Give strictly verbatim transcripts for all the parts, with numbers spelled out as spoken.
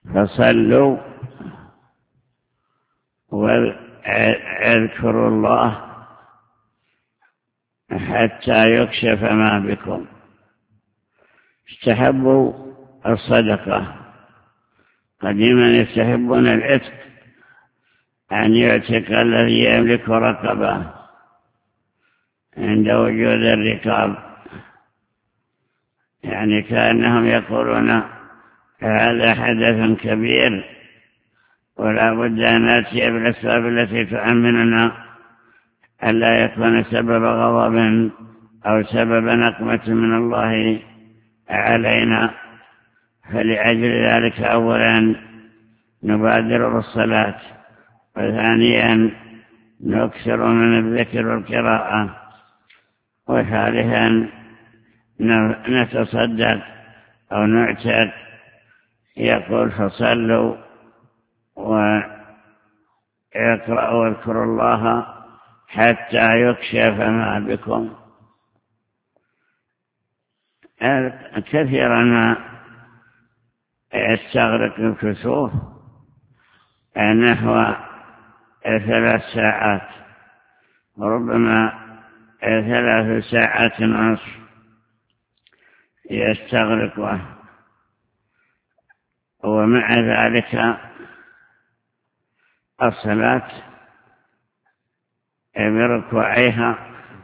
فصلوا واذكروا الله حتى يكشف ما بكم. استحبوا الصدقة، قديما يستحبون العتق، أن يعتق الذي يملك رقبة عند وجود الرقاب، يعني كأنهم يقولون هذا حدث كبير ولا بد أن نأتي بالأسباب التي تؤمننا ألا يكون سبب غضب أو سبب نقمة من الله علينا. فلأجل ذلك أولا نبادر بالصلاة، وثانيا نكثر من الذكر والقراءة، وثالثا نتصدق أو نعتق. يقول فصلوا ويقرأوا واذكروا الله حتى يكشف ما بكم. كثيرا ما يستغرق الكسوف نحو ثلاث ساعات، وربما ثلاث ساعات ونصف يستغرقه، ومع ذلك الصلاة بركوعيها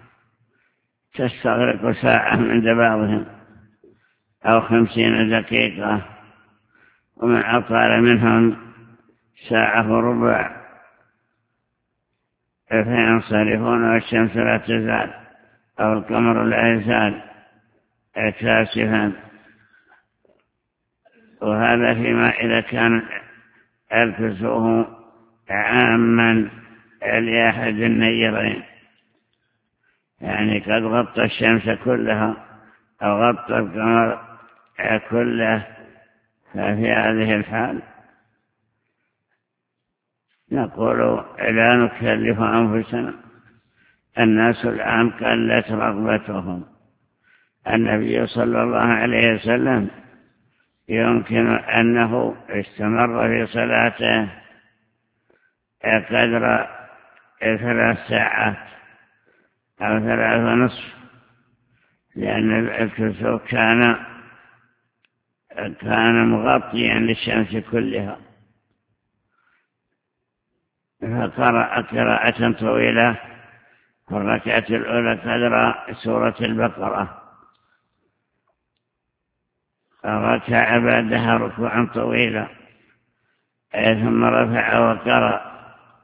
تستغرق ساعة من بعضهم أو خمسين دقيقة، ومن أطال منهم ساعة وربع، فينصرفون والشمس لا تزال أو القمر لا يزال كاسفا. وهذا فيما إذا كان الكسوف عاما لأحد النيرين، يعني قد غطى الشمس كلها أو غطى القمر كله، ففي هذه الحال نقول لا نكلف أنفسنا. الناس الآن قلت رغبتهم. النبي صلى الله عليه وسلم يمكن أنه استمر في صلاته قدر ثلاث ساعات أو ثلاث ونصف، لأن الكسوف كان كان مغطيا للشمس كلها. فقرأ قراءة طويلة في الركعة الأولى قدر سورة البقرة، ركع بعدها ركوعا طويلا، ثم رفع وقرأ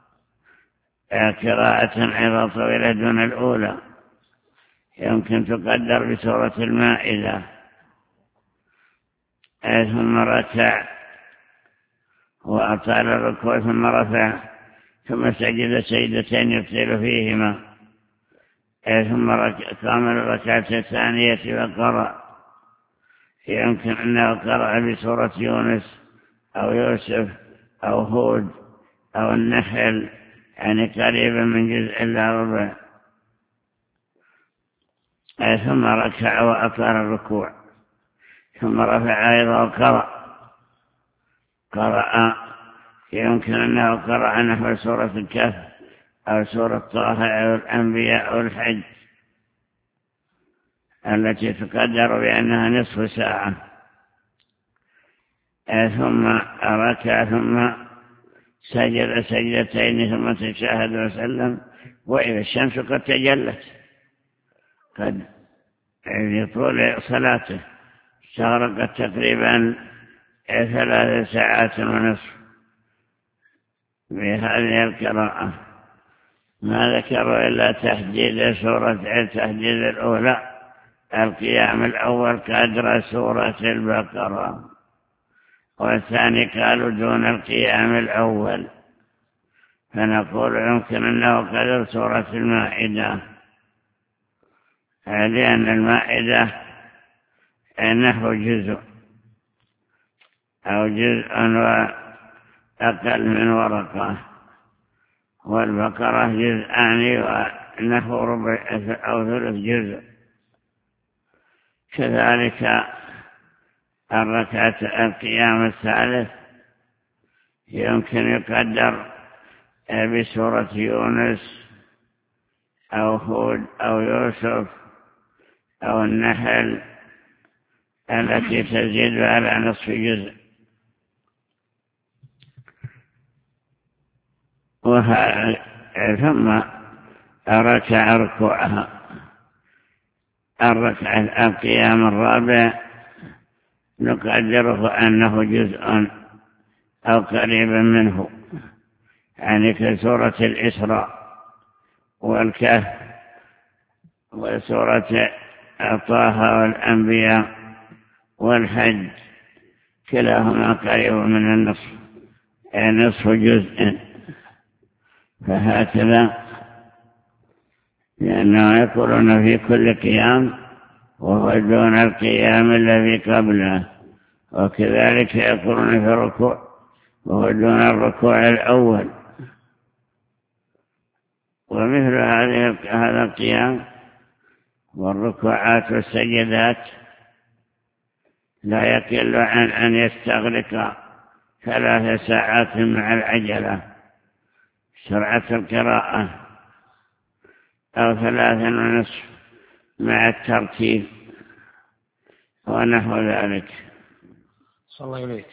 قراءة أيضا طويلة دون الأولى، يمكن تقدر بسورة المائدة، ثم ركع وأطال الركوع ثم رفع، ثم سجد سجدتين يطيل فيهما، ثم قام الركعة الثانية وقرأ، يمكن أنه قرأ بسورة يونس أو يوسف أو هود أو النحل، يعني قريبا من جزء إلا ربع، ثم ركع وأطال الركوع، ثم رفع أيضا وقرأ قرأ يمكن أنه قرأ نحو سورة الكهف أو سورة طه أو الأنبياء أو الحج التي تقدر بأنها نصف ساعة، ثم ركع ثم سجد سجدتين ثم تشهد وسلم. وإذا الشمس قد تجلت، قد يطول صلاته استغرقت تقريبا ثلاث ساعات ونصف بهذه القراءة. ما ذكروا إلا تحديد سورة التحديد الأولى، القيام الأول قدر سورة البقرة، والثاني قالوا دون القيام الأول، فنقول يمكن أنه قدر سورة المائدة، لأن المائدة نحو جزء أو جزء وأقل من ورقة، والبقرة جزءان ونحو ربع أو ثلث جزء. كذلك الركعة القيام الثالث يمكن يقدر بسورة يونس أو هود أو يوسف أو النحل التي تزيد على نصف جزء. ثم ركع ركوعها الركعة القيام الرابع نقدره أنه جزء أو قريبا منه، يعني كسورة الإسراء والكهف وسورة طه والأنبياء والحج، كلاهما قريب من النصف، نصف جزء. فهكذا لأنه يقولون في كل قيام وهو دون القيام الذي قبله، وكذلك يقولون في الركوع وهو دون الركوع الأول. ومثل هذه هذا القيام والركوعات والسجدات لا يقل عن أن يستغرق ثلاث ساعات مع العجلة سرعة القراءة، أو ثلاثا ونصف مع الترتيب ونحو ذلك. صلى الله عليك.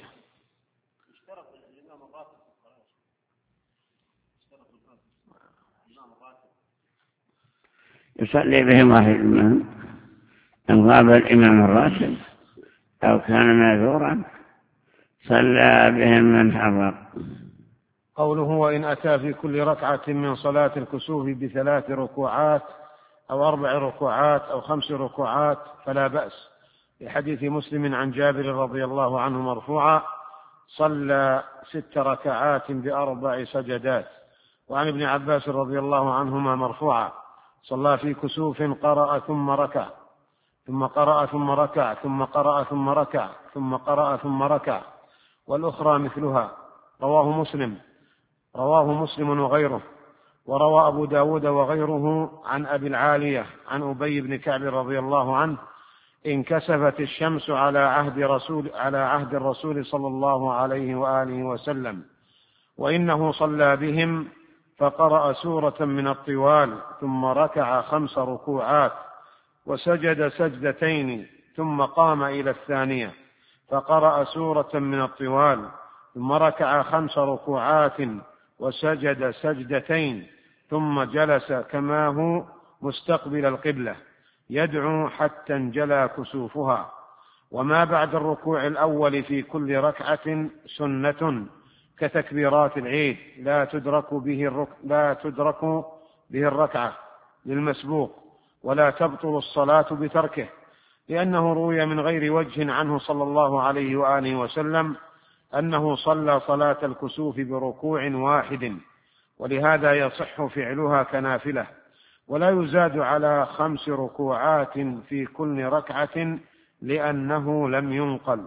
يصلي بهم واحد منهم إن غاب الإمام الراتب أو كان معذورا صلى بهم من حضر. قوله وإن أتى في كل ركعة من صلاة الكسوف بثلاث ركوعات أو أربع ركوعات أو خمس ركوعات فلا بأس، لحديث مسلم عن جابر رضي الله عنه مرفوعا صلى ست ركعات بأربع سجدات. وعن ابن عباس رضي الله عنهما مرفوعا صلى في كسوف قرأ ثم ركع ثم قرأ ثم ركع ثم قرأ ثم ركع ثم قرأ ثم ركع، والأخرى مثلها. رواه مسلم رواه مسلم وغيره. وروى أبو داود وغيره عن أبي العالية عن أبي بن كعب رضي الله عنه انكسفت الشمس على عهد رسول على عهد الرسول صلى الله عليه وآله وسلم، وإنه صلى بهم فقرأ سورة من الطوال ثم ركع خمس ركوعات وسجد سجدتين ثم قام إلى الثانية فقرأ سورة من الطوال ثم ركع خمس ركوعات وسجد سجدتين ثم جلس كما هو مستقبل القبلة يدعو حتى انجلى كسوفها. وما بعد الركوع الأول في كل ركعة سنة كتكبيرات العيد لا تدرك به الرك... لا تدرك به الركعة للمسبوق ولا تبطل الصلاة بتركه، لأنه روي من غير وجه عنه صلى الله عليه وآله وسلم أنه صلى صلاة الكسوف بركوع واحد، ولهذا يصح فعلها كنافلة، ولا يزاد على خمس ركوعات في كل ركعة لأنه لم ينقل.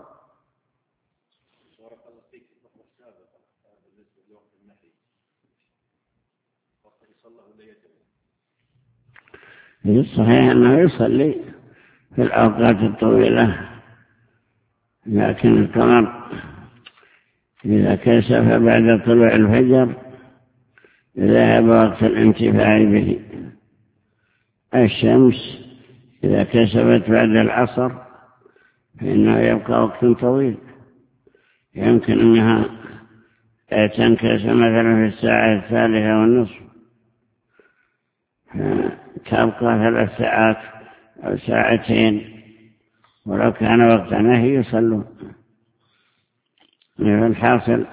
الصحيح أنه يصلي في الأوقات الطويلة، لكن القمر إذا كسف بعد طلوع الفجر ذهب وقت الانتفاع به. الشمس إذا كسفت بعد العصر فإنه يبقى وقت طويل، يمكن أنها تنكسف مثلا في الساعة الثالثة والنصف، تبقى ثلاث ساعات أو ساعتين، ولو كان وقت نهي يصلون. الحاصل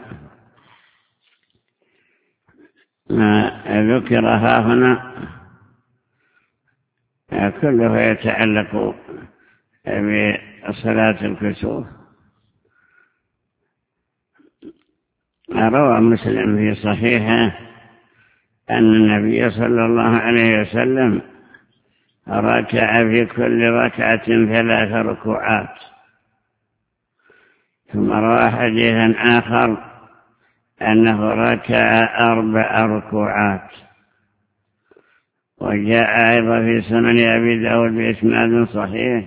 ما ذكر ها هنا كله يتعلق بصلاة الكسوف. روى مسلم في صحيحه أن النبي صلى الله عليه وسلم ركع في كل ركعة ثلاث ركوعات. ثم روى حديثا آخر أنه ركع أربع ركوعات. وجاء أيضا في سنن أبي داود بإسناد صحيح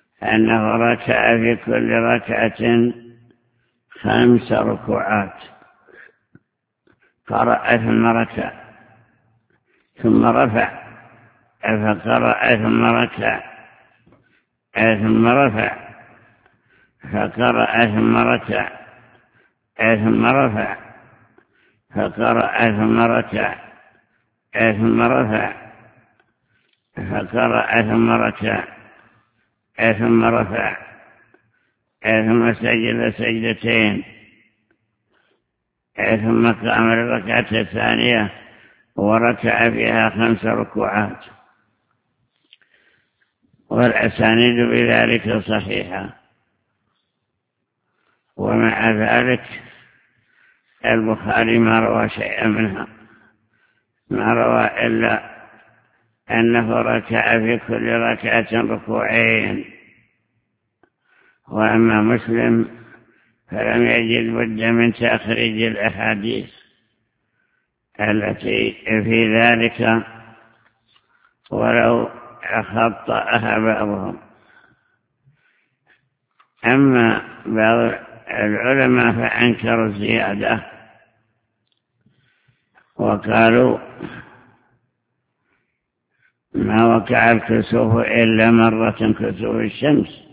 أنه ركع في كل ركعة خمس ركوعات. قرأ ثم ركع ثم رفع فقرأ ثم ركع ثم رفع فقرأ ثم ركع ثم رفع فقرأ ثم ركع ثم رفع فقرأ ثم ركع ثم رفع ثم سجد سجدتين ثم قام الركعة الثانية وركع فيها خمس ركوعات، والأسانيد بذلك صحيحة. ومع ذلك البخاري ما روى شيئا منها، ما روى إلا أنه ركع في كل ركعة ركوعين. وأما مسلم فلم يجد بد من تخريج الأحاديث التي في ذلك ولو خطأها بعضهم. أما بعض العلماء فأنكروا الزيادة وقالوا ما وقع الكسوف إلا مرة كسوف الشمس،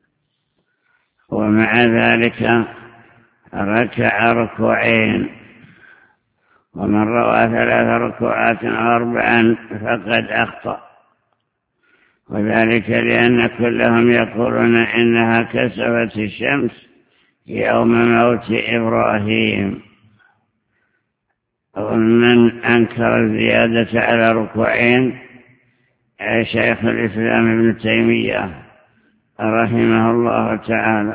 ومع ذلك ركع ركوعين. ومن روى ثلاث ركوعات أو أربعا فقد أخطأ، وذلك لأن كلهم يقولون إنها كسفت الشمس يوم موت إبراهيم. ومن أنكر الزيادة على ركوعين شيخ الإسلام ابن تيمية رحمه الله تعالى،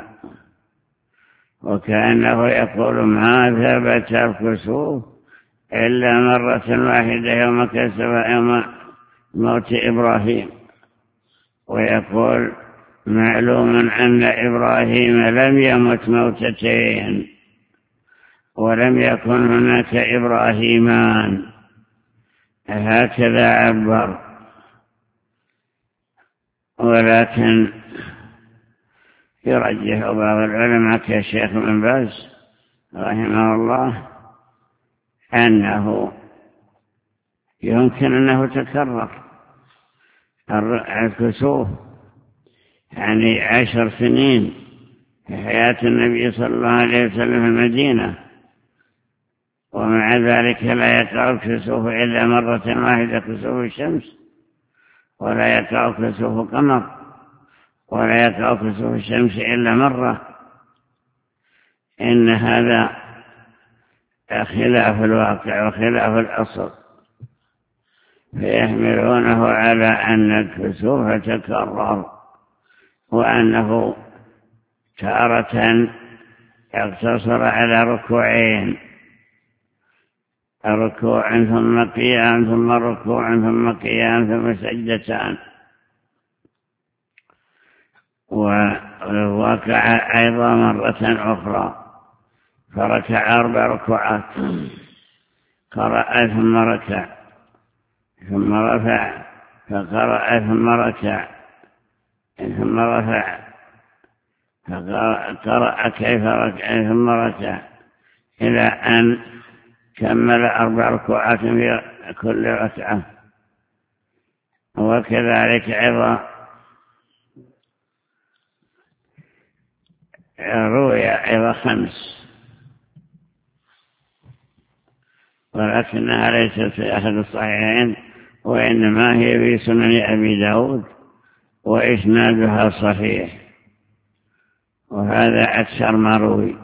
وكأنه يقول ما ثبت الكسوف إلا مرة واحدة يوم كسف يوم موت إبراهيم. ويقول معلوم أن إبراهيم لم يمت موتتين ولم يكن هناك إبراهيمان، هكذا عبر. ولكن يرجح بعض العلماء كالشيخ بن باز رحمه الله أنه يمكن أنه تكرر الكسوف، يعني عشر سنين في حياة النبي صلى الله عليه وسلم في المدينة، ومع ذلك لا يقع الكسوف إلا مرة واحدة كسوف الشمس، ولا يقع كسوف قمر، ولا يقع كسوف الشمس إلا مرة. إن هذا خلاف الواقع وخلاف الأصل، فيحملونه على أن الكسوف تكرر، وأنه تارة يقتصر على ركوعين، ركوع ثم قيام ثم ركوع ثم قيام ثم سجدتان. ووقع أيضا مرة أخرى فركع أربع ركوعات، قرأ ثم ركع ثم رفع فقرأ ثم ركع ثم رفع فقرأ كيف ركع ثم ركع إلى أن كمل أربع ركوعات في كل ركعة. وكذلك أيضا روي أيضا خمس، ولكنها ليست في أحد الصحيحين، وإنما هي في سنن أبي داود وإسنادها صحيح، وهذا أكثر ما روي.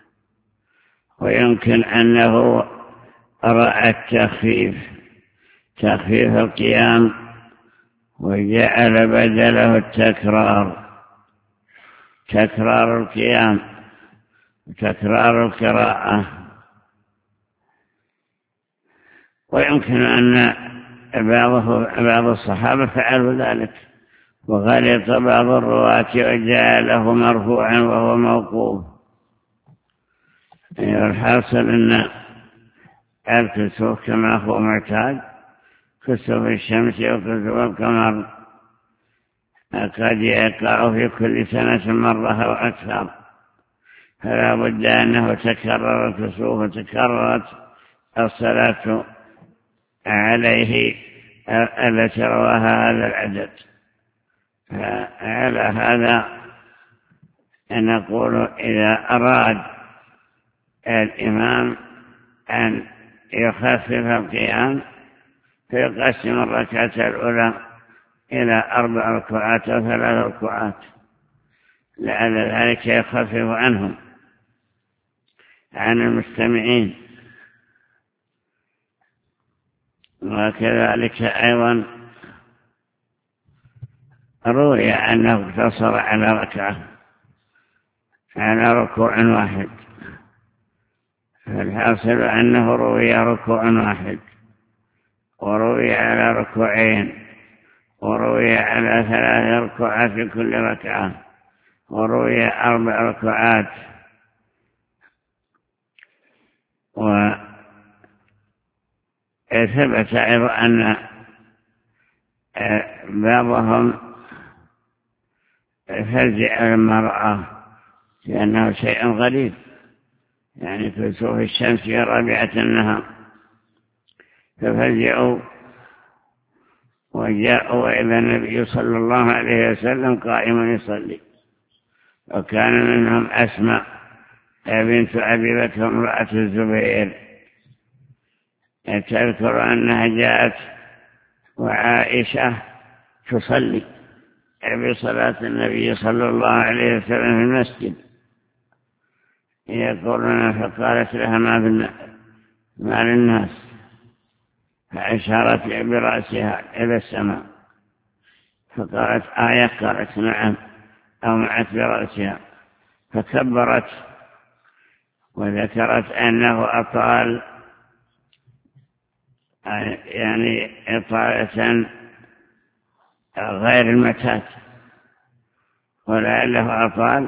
ويمكن أنه رأى التخفيف تخفيف القيام وجعل بدله التكرار، تكرار القيام وتكرار القراءة. ويمكن أن بعض الصحابة فعلوا ذلك، وغلط بعض الرواة وجعله مرفوعا وهو موقوف. الحاصل أن الكسوف كما هو معتاد، كسوف الشمس وكسوف القمر، قد يقع في كل سنة مرة أو أكثر، فلا بد أنه تكرر الكسوف وتكررت الصلاة عليه التي رواها هذا العدد. على هذا نقول إذا أراد الإمام أن يخفف القيام فيقسم الركعة الأولى إلى أربع ركعات أو ثلاث ركعات لعل ذلك يخفف عنهم عن المستمعين. وكذلك أيضا روي أنه اقتصر على ركعة على ركوع واحد، فالحاصل أنه روي ركوع واحد وروي على ركوعين وروي على ثلاث ركوعات في كل ركعة وروي أربع ركعات. وثبت أيضا أن بعضهم فزع المرأة لأنه شيء غريب، يعني كسوف الشمس في رابعة النهار، ففزعوا وجاءوا إلى النبي صلى الله عليه وسلم قائما يصلي. وكان منهم أسماء بنت أبي بكر امرأة الزبير تذكر أنها جاءت وعائشة تصلي بصلاة النبي صلى الله عليه وسلم في المسجد، يقولون فقالت لها ما للناس، فأشارت برأسها إلى السماء فقالت آية، قالت نعم، أومعت برأسها فكبرت وذكرت أنه أطال، يعني إطالة غير المعتاد، ولعله أطال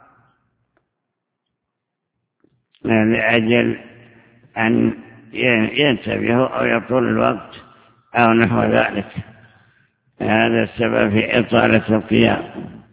لأجل أن ينتبهوا أو يطول الوقت أو نحو ذلك. هذا السبب في إطالة القيام.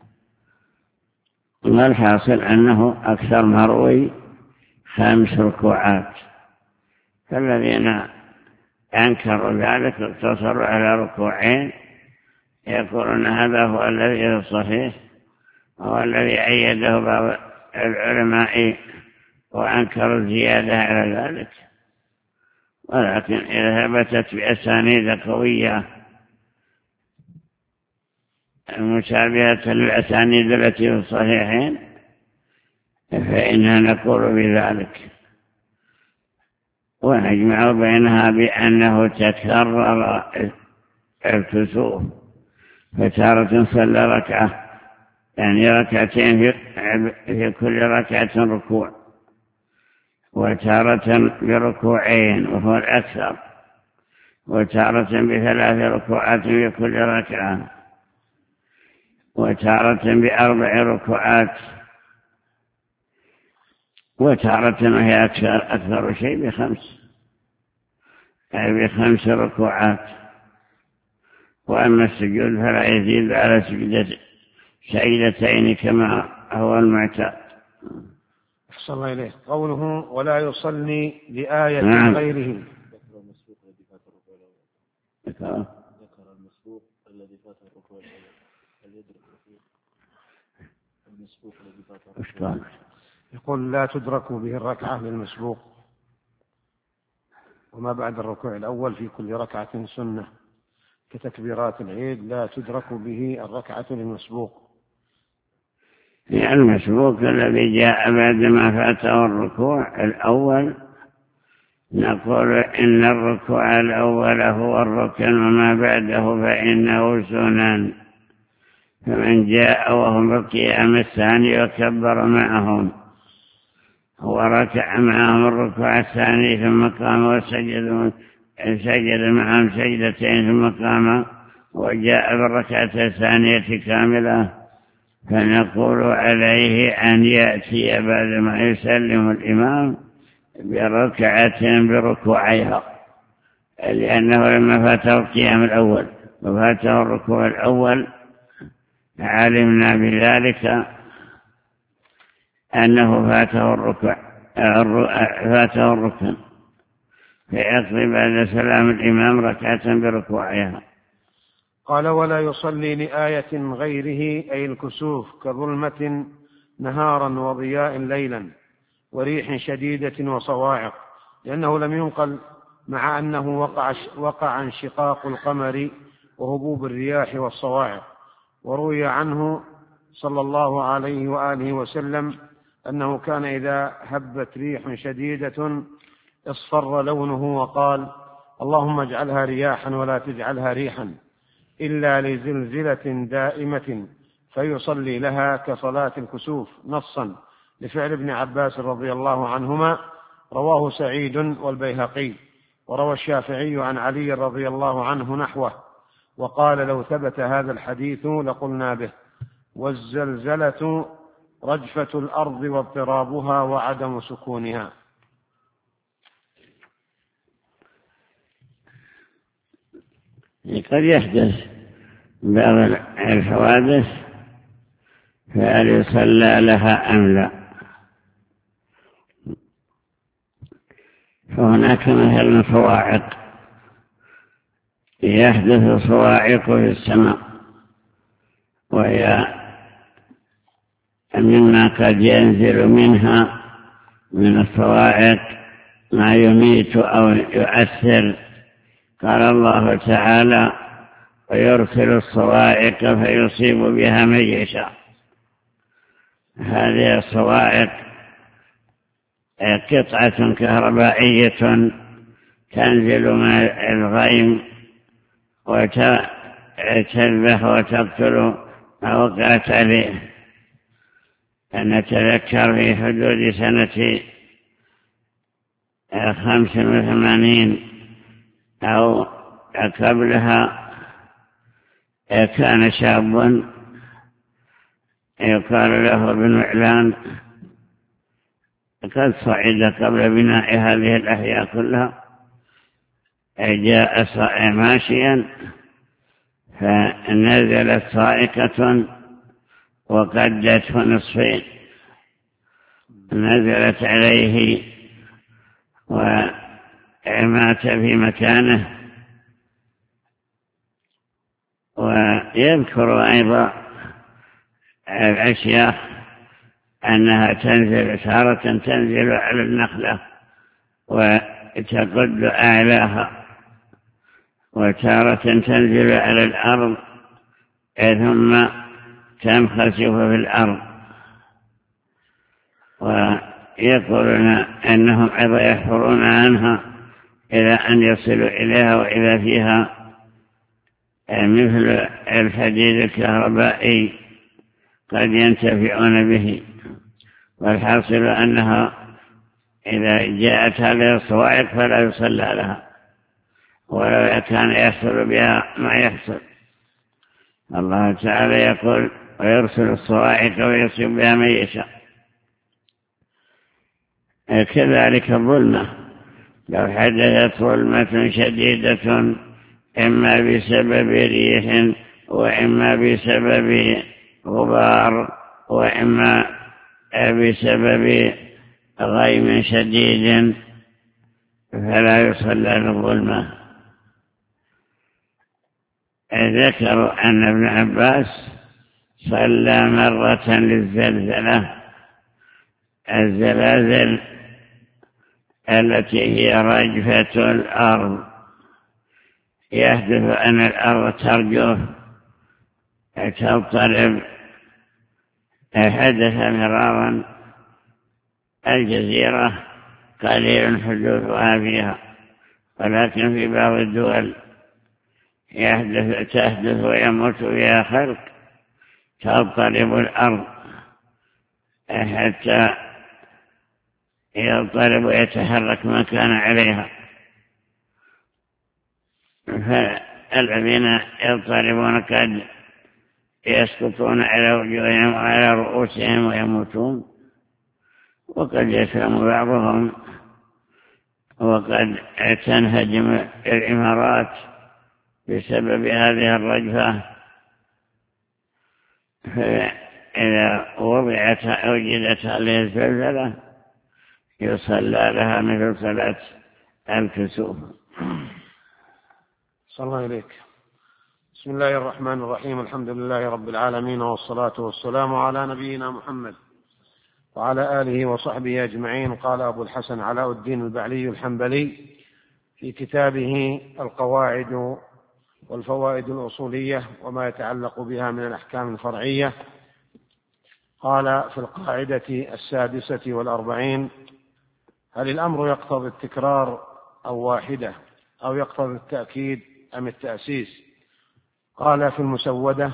والحاصل أنه أكثر مروي خمس ركوعات، فالذين أنكروا ذلك اقتصروا على ركوعين، يقولون هذا هو الذي الصحيح هو الذي أيده بعض العلماء وأنكروا الزيادة على ذلك. ولكن إذا ثبتت بأسانيد قوية مشابهة للأسانيد التي في الصحيحين فإننا نقول بذلك، ونجمع بينها بأنه تكرر الكسوف، فتارة صلى ركعة يعني ركعتين في كل ركعة ركوع، وتارة بركوعين وهو الأكثر، وتارة بثلاث ركوعات في كل ركعة، وتارة بأربع ركوعات، وتارة وهي أكثر, أكثر شيء بخمس أي بخمس ركوعات. وأما السجود فلا يزيد على سجدتين كما هو المعتاد. صلى الله عليه. قوله ولا يصلي لآية نعم. غيره. ذكر المسبوق الذي فاته الركوع الأول، هل يدرك المسبوق الذي فاته الركوع؟ يقول لا تدرك به الركعة للمسبوق، وما بعد الركوع الأول في كل ركعة سنة كتكبيرات العيد لا تدرك به الركعة للمسبوق. يعني المسبوق الذي جاء بعد ما فاته الركوع الأول نقول إن الركوع الأول هو الركن وما بعده فإنه سنن، فمن جاء وهم بالقيام الثاني وكبر معهم وركع معهم الركوع الثاني ثم قام وسجد سجد معهم سجدتين ثم قام وجاء بالركعة الثانية كاملة، فنقول عليه أن يأتي بعد ما يسلم الإمام بركعة بركوعيها، لأنه لما فاته القيام الأول وفاته الركوع الأول علمنا بذلك أنه فاته الركوع فاته الركن، فيقضي بعد سلام الإمام ركعة بركوعها. قال ولا يصلي لآية غيره أي الكسوف كظلمة نهارا وضياء ليلا وريح شديدة وصواعق، لأنه لم ينقل مع أنه وقع, وقع انشقاق القمر وهبوب الرياح والصواعق. وروي عنه صلى الله عليه وآله وسلم أنه كان إذا هبت ريح شديدة اصفر لونه وقال اللهم اجعلها رياحا ولا تجعلها ريحا إلا لزلزلة دائمة فيصلي لها كصلاة الكسوف، نصا لفعل ابن عباس رضي الله عنهما، رواه سعيد والبيهقي. وروى الشافعي عن علي رضي الله عنه نحوه، وقال لو ثبت هذا الحديث لقلنا به. والزلزلة رجفة الأرض واضطرابها وعدم سكونها. قد يحدث بعض الحوادث فهل يصلى لها أم لا؟ فهناك مثل صواعق، يحدث صواعق في السماء، وهي مما قد ينزل منها من الصواعق ما يميت أو يؤثر. قال الله تعالى ويرسل الصواعق فيصيب بها من يشاء. هذه الصواعق قطعة كهربائية تنزل من الغيم وتذبح وتقتل ما وقعت عليه. نتذكر في حدود سنة خمس وثمانين أو قبلها كان شاب يقال له بن إعلان قد صعد قبل بناء هذه الأحياء كلها، جاء ماشيا فنزلت صاعقة وقدته نصفين، نزلت عليه ومات في مكانه. ويذكر أيضا الأشياء أنها تنزل تارة تنزل على النخلة وتقد أعلاها، وتارة تنزل على الأرض ثم تنخسف في الأرض. ويقولون أنهم أيضا يحفرون عنها إلى أن يصلوا إليها، وإذا فيها مثل الحديد الكهربائي قد ينتفعون به. والحاصل أنها إذا جاءت هذه الصواعق فلا يصلى لها ولو كان يحصل بها ما يحصل. الله تعالى يقول ويرسل الصواعق ويصيب بها من يشاء. كذلك الظلمة، لو حدثت ظلمة شديدة إما بسبب ريح وإما بسبب غبار وإما بسبب غيم شديد فلا يصلى للظلمة. ذكروا أن ابن عباس صلى مرة للزلزلة، الزلازل التي هي رجفة الأرض، يحدث أن الأرض ترجف تضطرب. حدث مرارا الجزيرة قليل حدوثها فيها، ولكن في بعض الدول يحدث تحدث ويموت فيها خلق، تضطرب الأرض حتى يضطرب ويتحرك ما كان عليها. فالذين يضطربون قد يسقطون على وجوههم وعلى رؤوسهم ويموتون، وقد يسلم بعضهم، وقد تنهدم العمارات بسبب هذه الرجفة. فإذا وضعت أو وجدت هذه الزلزلة يصلى لها مثل صلاة الكسوف. صلى الله إليك. بسم الله الرحمن الرحيم. الحمد لله رب العالمين، والصلاة والسلام على نبينا محمد وعلى آله وصحبه أجمعين. قال أبو الحسن علاء الدين البعلي الحنبلي في كتابه القواعد والفوائد الأصولية وما يتعلق بها من الأحكام الفرعية، قال في القاعدة السادسة والأربعين: هل الأمر يقتضي التكرار أو واحدة، أو يقتضي التأكيد أم التأسيس؟ قال في المسودة: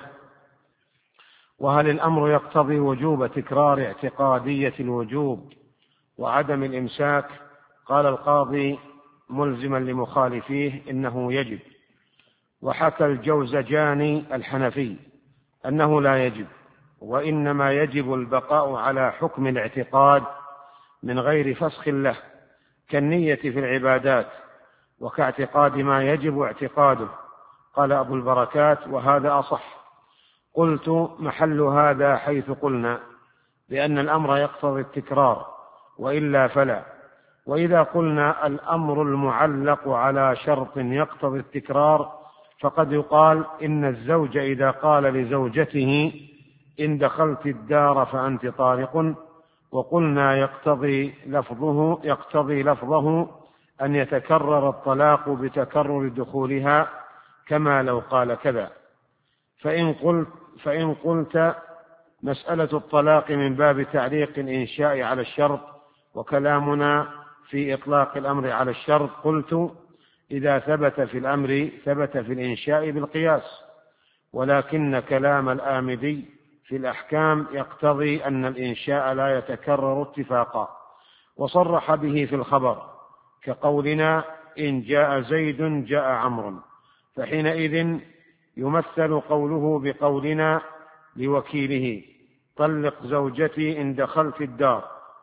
وهل الأمر يقتضي وجوب تكرار اعتقادية الوجوب وعدم الإمساك؟ قال القاضي ملزما لمخالفيه إنه يجب. وحكى الجوزجاني الحنفي أنه لا يجب، وإنما يجب البقاء على حكم الاعتقاد من غير فسخ له، كالنية في العبادات وكاعتقاد ما يجب اعتقاده. قال أبو البركات: وهذا أصح. قلت: محل هذا حيث قلنا بأن الأمر يقتضي التكرار، وإلا فلا. وإذا قلنا الأمر المعلق على شرط يقتضي التكرار، فقد يقال إن الزوج إذا قال لزوجته إن دخلت الدار فأنت طالق، وقلنا يقتضي لفظه يقتضي لفظه أن يتكرر الطلاق بتكرر دخولها، كما لو قال كذا. فإن قلت, فإن قلت مسألة الطلاق من باب تعليق الإنشاء على الشرط، وكلامنا في إطلاق الأمر على الشرط، قلت: إذا ثبت في الأمر ثبت في الإنشاء بالقياس، ولكن كلام الآمدي في الأحكام يقتضي أن الإنشاء لا يتكرر اتفاقا، وصرح به في الخبر، كقولنا: إن جاء زيد جاء عمرو، فحينئذ يمثل قوله بقولنا لوكيله: طلق زوجتي إن دخلت الدار.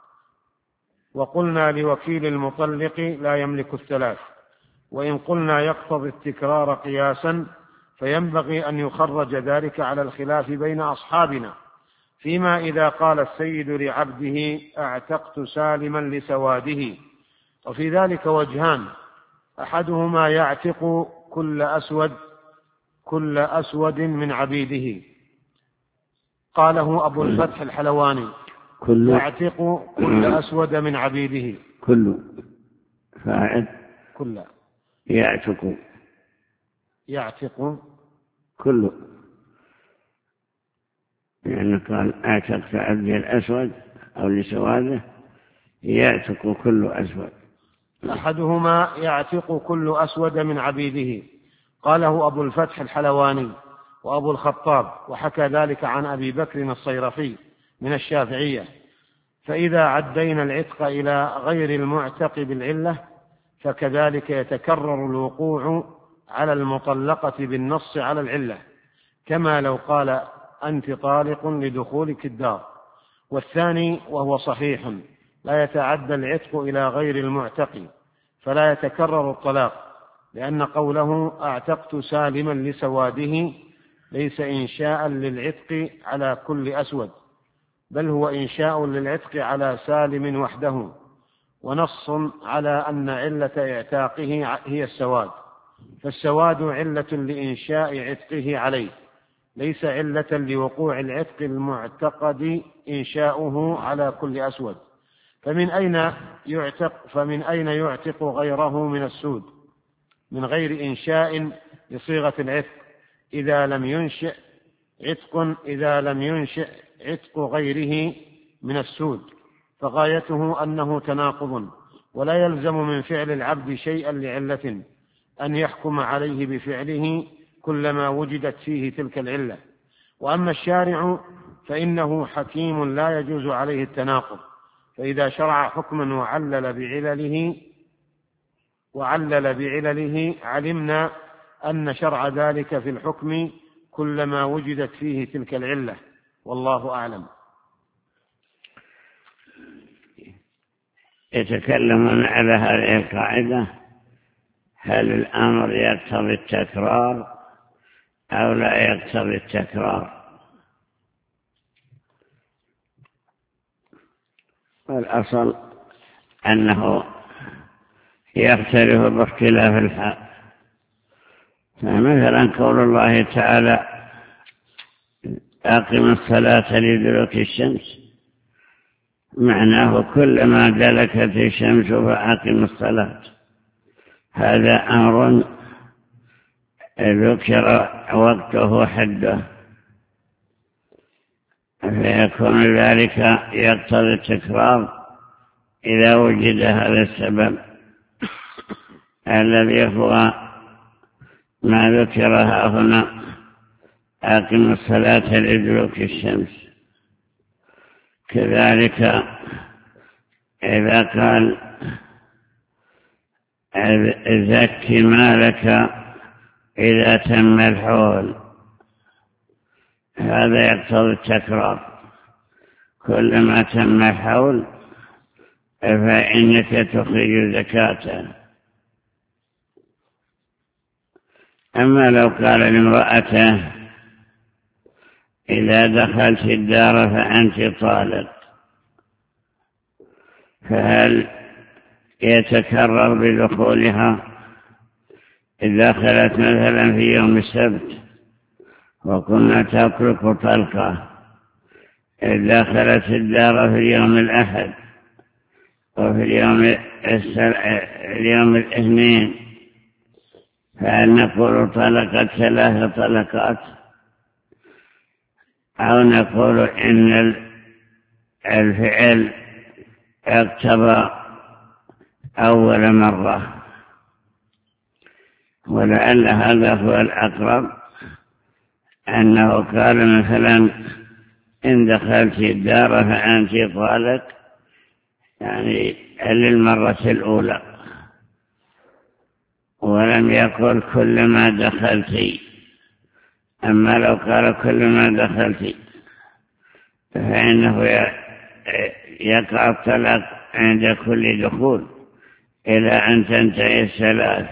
وقلنا لوكيل المطلق لا يملك الثلاث. وإن قلنا يقتضي التكرار قياسا، فينبغي أن يخرج ذلك على الخلاف بين أصحابنا، فيما إذا قال السيد لعبده: أعتقت سالما لسواده. وفي ذلك وجهان: أحدهما يعتق كل أسود كل أسود من عبيده، قاله أبو الفتح الحلواني: كل يعتق كل أسود من عبيده. كل فاعل كل يعتق يعتق كل، يعني قال: أعتقت عبدي الأسود أو لسواده، يعتق كل أسود. أحدهما يعتق كل أسود من عبيده، قاله أبو الفتح الحلواني وأبو الخطاب، وحكى ذلك عن أبي بكر الصيرفي من الشافعية. فإذا عدينا العتق إلى غير المعتق بالعلة، فكذلك يتكرر الوقوع على المطلقة بالنص على العلة، كما لو قال: أنت طالق لدخولك الدار. والثاني وهو صحيح: لا يتعدى العتق إلى غير المعتق، فلا يتكرر الطلاق، لأن قوله أعتقت سالما لسواده ليس إنشاء للعتق على كل أسود، بل هو إنشاء للعتق على سالم وحده، ونص على أن علة اعتاقه هي السواد، فالسواد علة لإنشاء عتقه عليه، ليس علة لوقوع العتق المعتقد إنشاؤه على كل أسود. فمن أين يعتق فمن أين يعتق غيره من السود من غير إنشاء لصيغة العتق، إذا لم ينشئ عتق إذا لم ينشئ عتق غيره من السود، فغايته أنه تناقض، ولا يلزم من فعل العبد شيئا لعلة أن يحكم عليه بفعله كلما وجدت فيه تلك العلة. وأما الشارع فإنه حكيم لا يجوز عليه التناقض، فإذا شرع حكما وعلل بعلله وعلل بعلله علمنا أن شرع ذلك في الحكم كلما وجدت فيه تلك العلة، والله أعلم. يتكلمون على هذه القاعدة: هل الأمر يقتضي التكرار أو لا يقتضي التكرار؟ والأصل أنه يختلف باختلاف الحال. فمثلا قول الله تعالى أقم الصلاة لدلوك الشمس، معناه كلما دلكت الشمس فأقم الصلاة. هذا أمر ذكر وقته حده، فيكون ذلك يقتضي التكرار إذا وجد هذا السبب الذي هو ما ذكر هنا أقم الصلاة لدلوك الشمس. كذلك إذا قال زك مالك إذا تم الحول، هذا يقتضي التكرار. كلما تم الحول فإنك تخرج زكاته. أما لو قال لامرأته إذا دخلت الدار فأنت طالق، فهل يتكرر بدخولها؟ إذا دخلت مثلا في يوم السبت وكنا تترك طلقة، إذا دخلت الدار في اليوم الأحد وفي اليوم اليوم الاثنين، فهل نقول طلقت ثلاث طلقات، أو نقول إن الفعل اقتضى أول مرة؟ ولعل هذا هو الأقرب، أنه قال مثلا إن دخلت الدار فأنت طالق، يعني للمرة الأولى، ولم يقل كلما دخلت. أما لو قال كلما دخلت فإنه يقع الطلاق عند كل دخول إلى أن تنتهي الثلاث.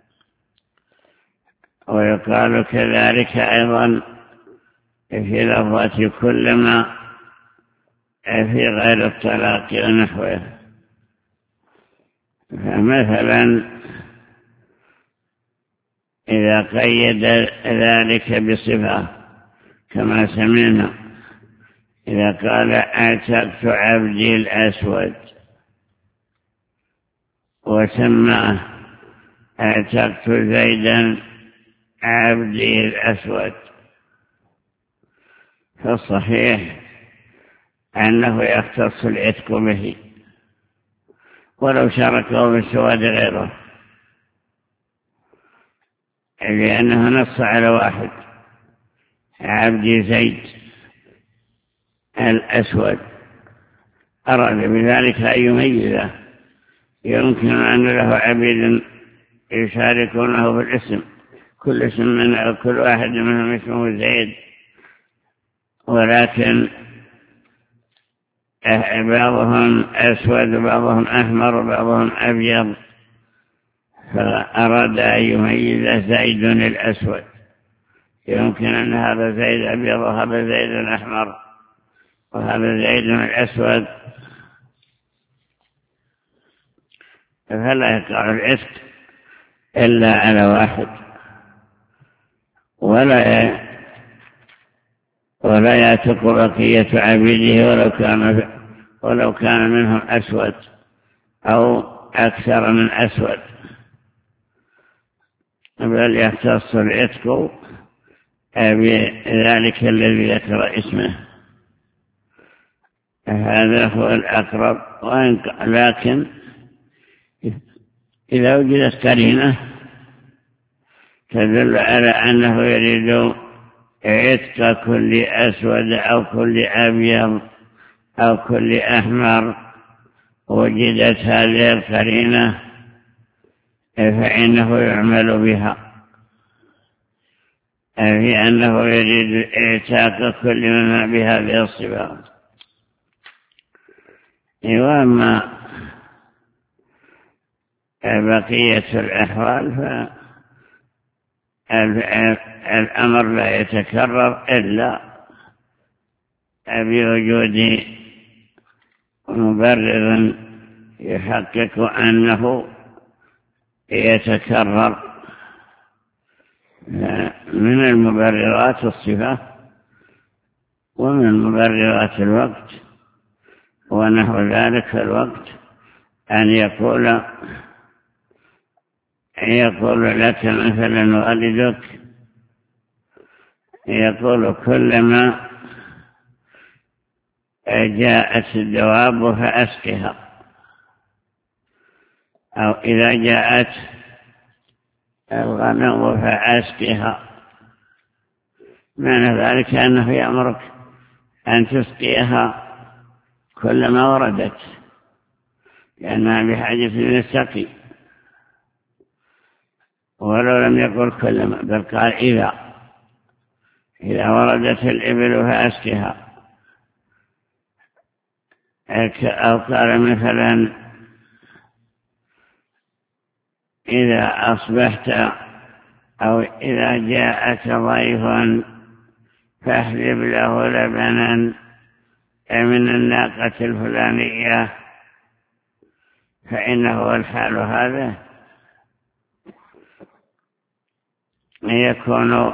ويقال كذلك أيضا في لفظة كلما في غير الطلاق ونحوه. فمثلا إذا قيد ذلك بصفة كما سمعنا، إذا قال أعتقت عبدي الأسود وسماه أعتقت زيدا عبدي الأسود، فالصحيح أنه يختص العتق به ولو شاركه بالسواد غيره، لأنه نص على واحد عبدي زيد الأسود، أراد بذلك أن يميزه. يمكن أن له عبيد يشاركونه في الاسم، كل اسم من كل واحد منهم اسمه زيد، ولكن بعضهم أسود وبعضهم أحمر وبعضهم أبيض، فأراد أن يميز زيد الأسود. يمكن أن هذا زيد أبيض وهذا زيد أحمر وهذا زيد الأسود، فلا يقع العتق إلا على واحد، ولا ولا يعتق بقية عبيده ولو كان ولو كان منهم أسود أو أكثر من أسود، بل يختص العتق بذلك الذي ذكر اسمه. هذا هو الأقرب. لكن إذا وجدت قرينة تدل على أنه يريد عتق كل أسود أو كل أبيض أو كل أحمر، وجدت هذه القرينة فإنه يعمل بها، في أنه يريد اعتاق كل من بهذه الصفات. وأما بقية الأحوال فالأمر لا يتكرر إلا بوجود مبرر يحقق أنه يتكرر من المبررات الصفة، ومن مبررات الوقت ونحو ذلك في الوقت أن يقول يقول لك مثلا والدك يقول كلما جاءت الدواب فأسقها، أو إذا جاءت الغنم فأسقها. معنى ذلك أنه يأمرك أن تسقيها كلما وردت، لأنها بحاجة للسقي، ولو لم يقل كلما بل قال إذا إذا وردت الإبل فأسقها، أو قال مثلا إذا أصبحت أو إذا جاءك ضيف فاحلب له لبنا من الناقة الفلانية، فإنه الحال هذا يكون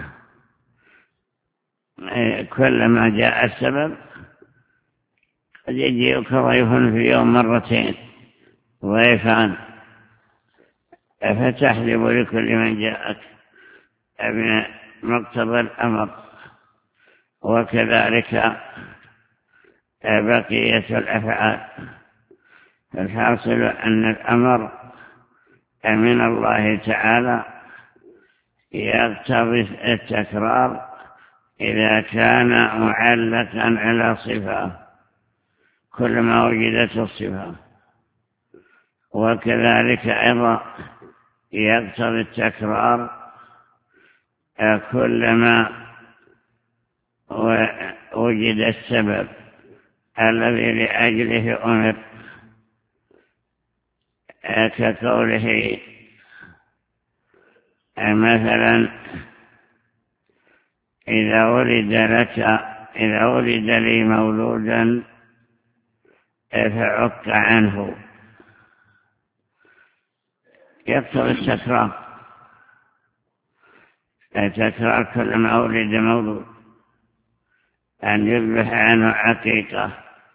كلما جاء السبب قد يجيئك ضيف في يوم مرتين ضيفان، فتحلب لكل من جاءك ابن مقتضى الأمر. وكذلك بقية الأفعال. الحاصل أن الأمر من الله تعالى يقتضي التكرار إذا كان معلقا على صفة كلما وجدت الصفة، وكذلك أيضا يقتضي التكرار كلما وجد السبب الذي لأجله أمر، كقوله مثلا إذا ولد لك إذا ولد لي مولودا فعق عنه، يقتضي التكرار، تكرار كلما ولد مولود أن يذبح عنه عقيقة،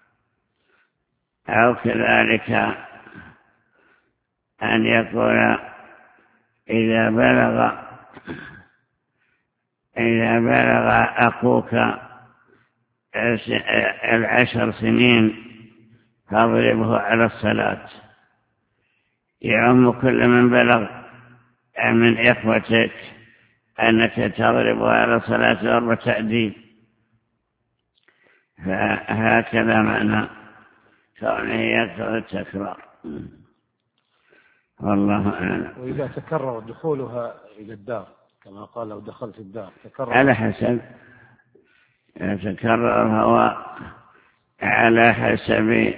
أو كذلك أن يقول إذا بلغ إذا بلغ أخوك العشر سنين فاضربه على الصلاة، يعم كل من بلغ من إخوتك أنك تضربه على الصلاة ضرب تأديب. فهكذا معنى كونه يقتضي التكرار، والله أعلم. وإذا تكرر دخولها إلى الدار كما قال لو دخلت الدار تكرر على حسب يتكرر هو على حسب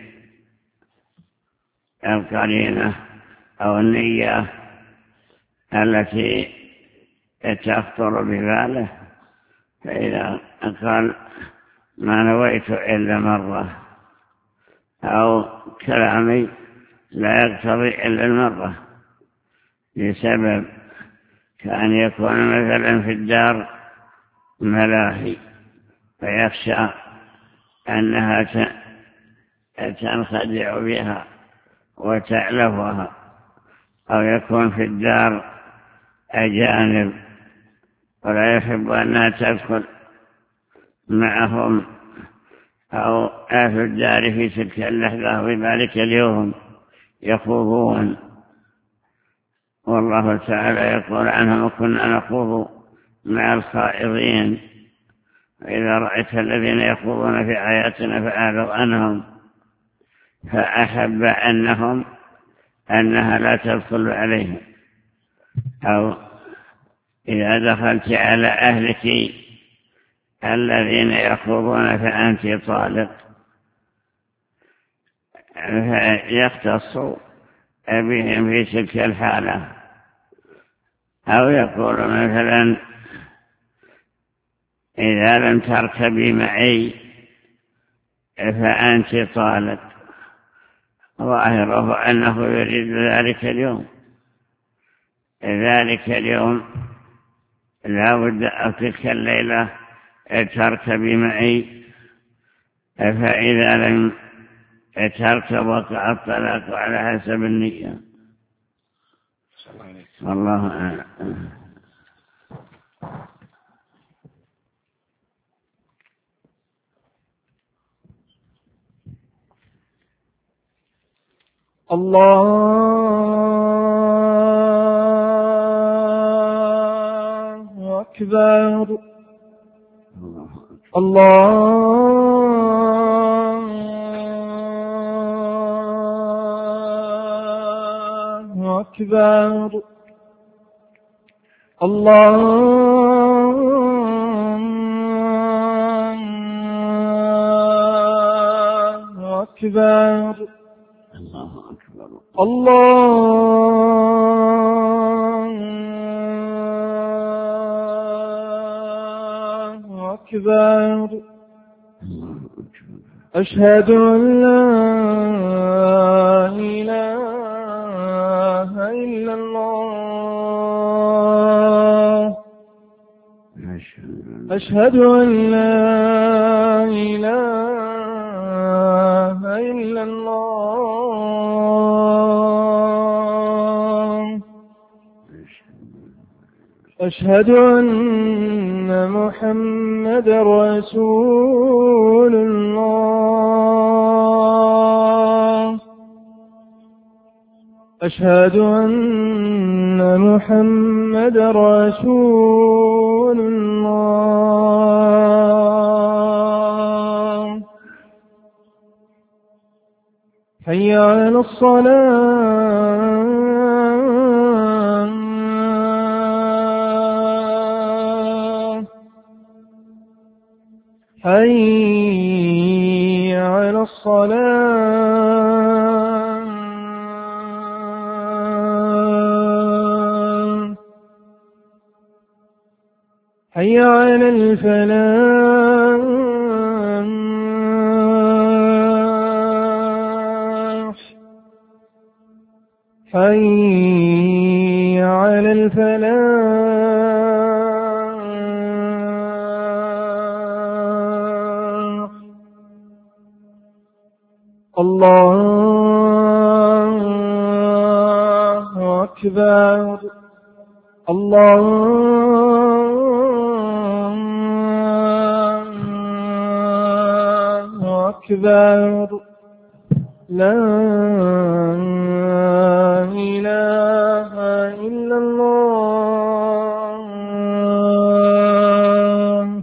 القرينة أو النية التي تخطر بباله. فإذا قال ما نويت إلا مرة، أو كلامي لا يقتضي إلا المرة لسبب كأن يكون مثلا في الدار ملاهي فيخشى أنها تنخدع بها وتألفها، أو يكون في الدار أجانب ولا يحب أنها تدخل معهم، أو أهل الدار في تلك اللحظة وذلك اليوم يخوضون، والله تعالى يقول عنهم كنا نخوض مع الخائضين، وإذا رأيت الذين يخوضون في آياتنا فأعرض عنهم، فأحب أنهم أنها لا تدخل عليهم. أو إذا دخلت على أهلك الذين يخوضون فأنت طالق، يختص بهم في تلك الحالة. أو يقول مثلا إذا لم تركبي معي فأنت طالق، ظاهره أنه يريد ذلك اليوم ذلك اليوم لا بد أو تلك الليلة تركبي معي، فإذا لم تركب وقع الطلاق على حسب النية. والله أعلم. الله أكبر. الله أكبر. الله أكبر. الله أكبر. الله أكبر. أشهد أن لا إله إلا الله. أشهد أن لا إله إلا الله. أشهد أن محمد رسول الله. أشهد أن محمد رسول الله. حي على الصلاة. حي على الصلاة. حي على الفلاح. حي على الفلاح. الله أكبر. الله أكبر. لا إله إلا الله.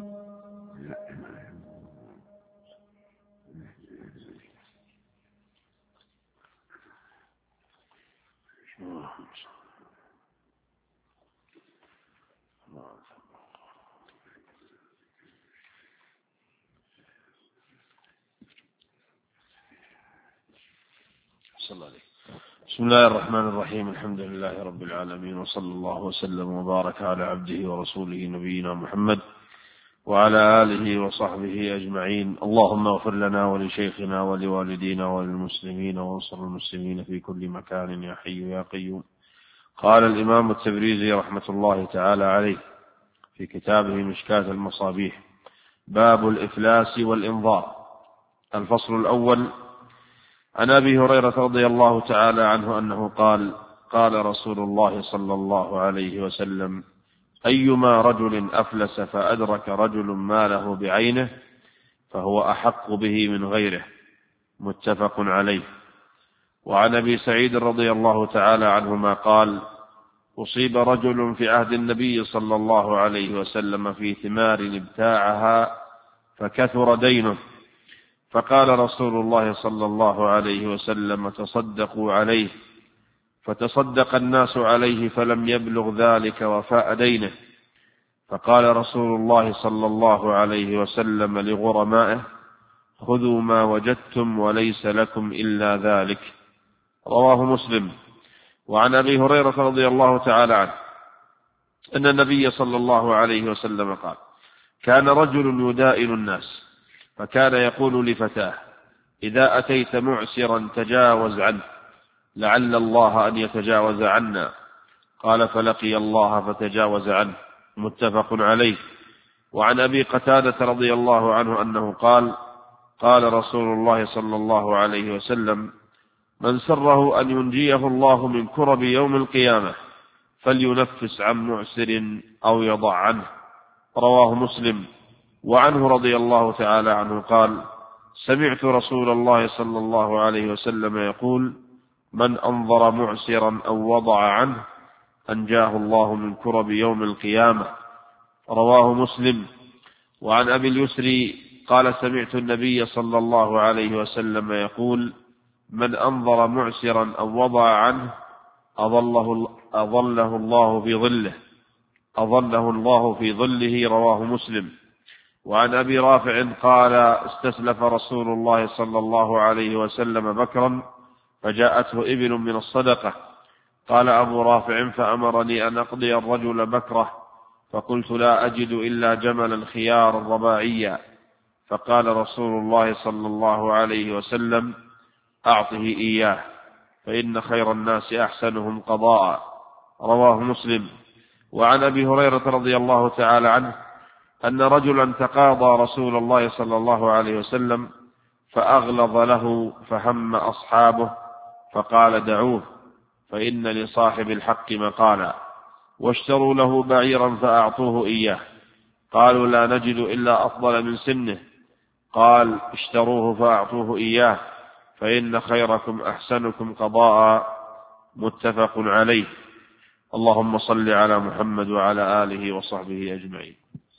بسم الله الرحمن الرحيم. الحمد لله رب العالمين، وصلى الله وسلم وبارك على عبده ورسوله نبينا محمد وعلى آله وصحبه أجمعين. اللهم اغفر لنا ولشيخنا ولوالدينا وللمسلمين وانصر المسلمين في كل مكان يا حي يا قيوم. قال الإمام التبريزي رحمة الله تعالى عليه في كتابه مشكاة المصابيح: باب الإفلاس والإنظار. الفصل الأول: عن أبي هريرة رضي الله تعالى عنه أنه قال: قال رسول الله صلى الله عليه وسلم: أيما رجل أفلس فأدرك رجل ماله بعينه فهو أحق به من غيره. متفق عليه. وعن أبي سعيد رضي الله تعالى عنهما قال: أصيب رجل في عهد النبي صلى الله عليه وسلم في ثمار ابتاعها فكثر دينه، فقال رسول الله صلى الله عليه وسلم: تصدقوا عليه، فتصدق الناس عليه فلم يبلغ ذلك وفاء دينه، فقال رسول الله صلى الله عليه وسلم لغرمائه: خذوا ما وجدتم وليس لكم إلا ذلك. رواه مسلم. وعن أبي هريرة رضي الله تعالى عنه أن النبي صلى الله عليه وسلم قال: كان رجل يدائن الناس فكان يقول لفتاه: إذا أتيت معسرا تجاوز عنه، لعل الله أن يتجاوز عنا. قال فلقي الله فتجاوز عنه، متفق عليه. وعن أبي قتادة رضي الله عنه أنه قال قال رسول الله صلى الله عليه وسلم: من سره أن ينجيه الله من كرب يوم القيامة فلينفس عن معسر أو يضع عنه، رواه مسلم. وعنه رضي الله تعالى عنه قال: سمعت رسول الله صلى الله عليه وسلم يقول: من أنظر معسرا أو وضع عنه أنجاه الله من كرب يوم القيامة، رواه مسلم. وعن أبي اليسري قال: سمعت النبي صلى الله عليه وسلم يقول: من أنظر معسرا أو وضع عنه أظله, أظله الله في ظله أظله الله في ظله، رواه مسلم. وعن أبي رافع قال: استسلف رسول الله صلى الله عليه وسلم بكرا فجاءته إبل من الصدقة، قال أبو رافع: فأمرني أن أقضي الرجل بكره، فقلت: لا أجد إلا جملا خيارا رباعيا، فقال رسول الله صلى الله عليه وسلم: أعطه إياه فإن خير الناس أحسنهم قضاء، رواه مسلم. وعن أبي هريرة رضي الله تعالى عنه أن رجلا تقاضى رسول الله صلى الله عليه وسلم فأغلظ له فهم أصحابه فقال: دعوه فإن لصاحب الحق مقالا، واشتروا له بعيرا فأعطوه إياه، قالوا: لا نجد إلا أفضل من سنه، قال: اشتروه فأعطوه إياه فإن خيركم أحسنكم قضاء، متفق عليه. اللهم صل على محمد وعلى آله وصحبه أجمعين.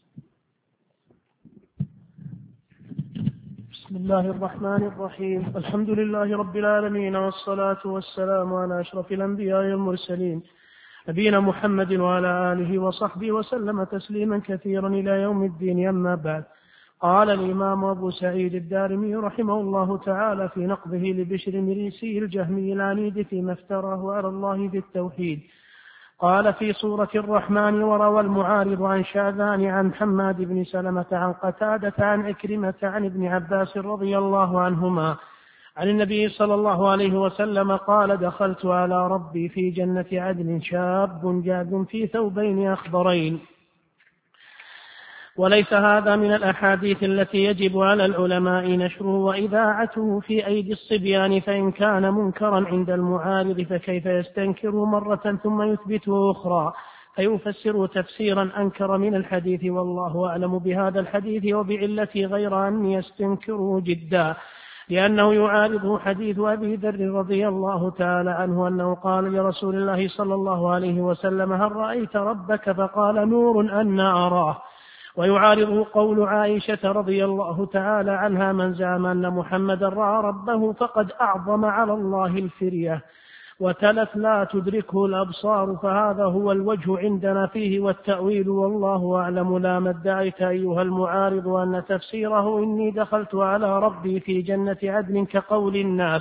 بسم الله الرحمن الرحيم. الحمد لله رب العالمين، والصلاة والسلام على أشرف الأنبياء والمرسلين، نبينا محمد وعلى آله وصحبه وسلم تسليما كثيرا إلى يوم الدين. أما بعد، قال الإمام أبو سعيد الدارمي رحمه الله تعالى في نقضه لبشر مريسي الجهمي العنيد فيما افتراه على الله بالتوحيد، قال في سورة الرحمن: وروى المعارض عن شاذان عن حماد بن سلمة عن قتادة عن عكرمة عن ابن عباس رضي الله عنهما عن النبي صلى الله عليه وسلم قال: دخلت على ربي في جنة عدن شاب جاد في ثوبين أخضرين. وليس هذا من الأحاديث التي يجب على العلماء نشره وإذاعته في أيدي الصبيان، فإن كان منكرا عند المعارض فكيف يستنكره مرة ثم يثبته أخرى فيفسر تفسيرا أنكر من الحديث؟ والله أعلم بهذا الحديث وبعلته، غير أن يستنكره جدا، لأنه يعارضه حديث أبي ذر رضي الله تعالى عنه أنه قال لرسول الله صلى الله عليه وسلم: هل رأيت ربك؟ فقال: نور أنا أراه. ويعارضه قول عائشة رضي الله تعالى عنها: من زعم أن محمدا رأى ربه فقد أعظم على الله الفرية. وتلت: لا تدركه الأبصار، فهذا هو الوجه عندنا فيه والتأويل، والله أعلم. لا ما ادعيت أيها المعارض أن تفسيره إني دخلت على ربي في جنة عدن كقول الناس: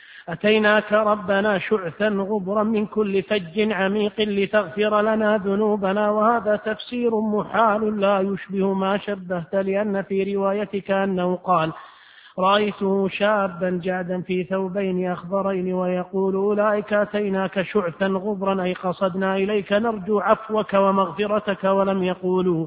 أتيناك ربنا شعثا غبرا من كل فج عميق لتغفر لنا ذنوبنا، وهذا تفسير محال لا يشبه ما شبهت، لأن في روايتك أنه قال: رأيته شابا جعدا في ثوبين أخضرين ويقول: أولئك أتيناك شعثا غبرا، أي قصدنا إليك نرجو عفوك ومغفرتك، ولم يقولوا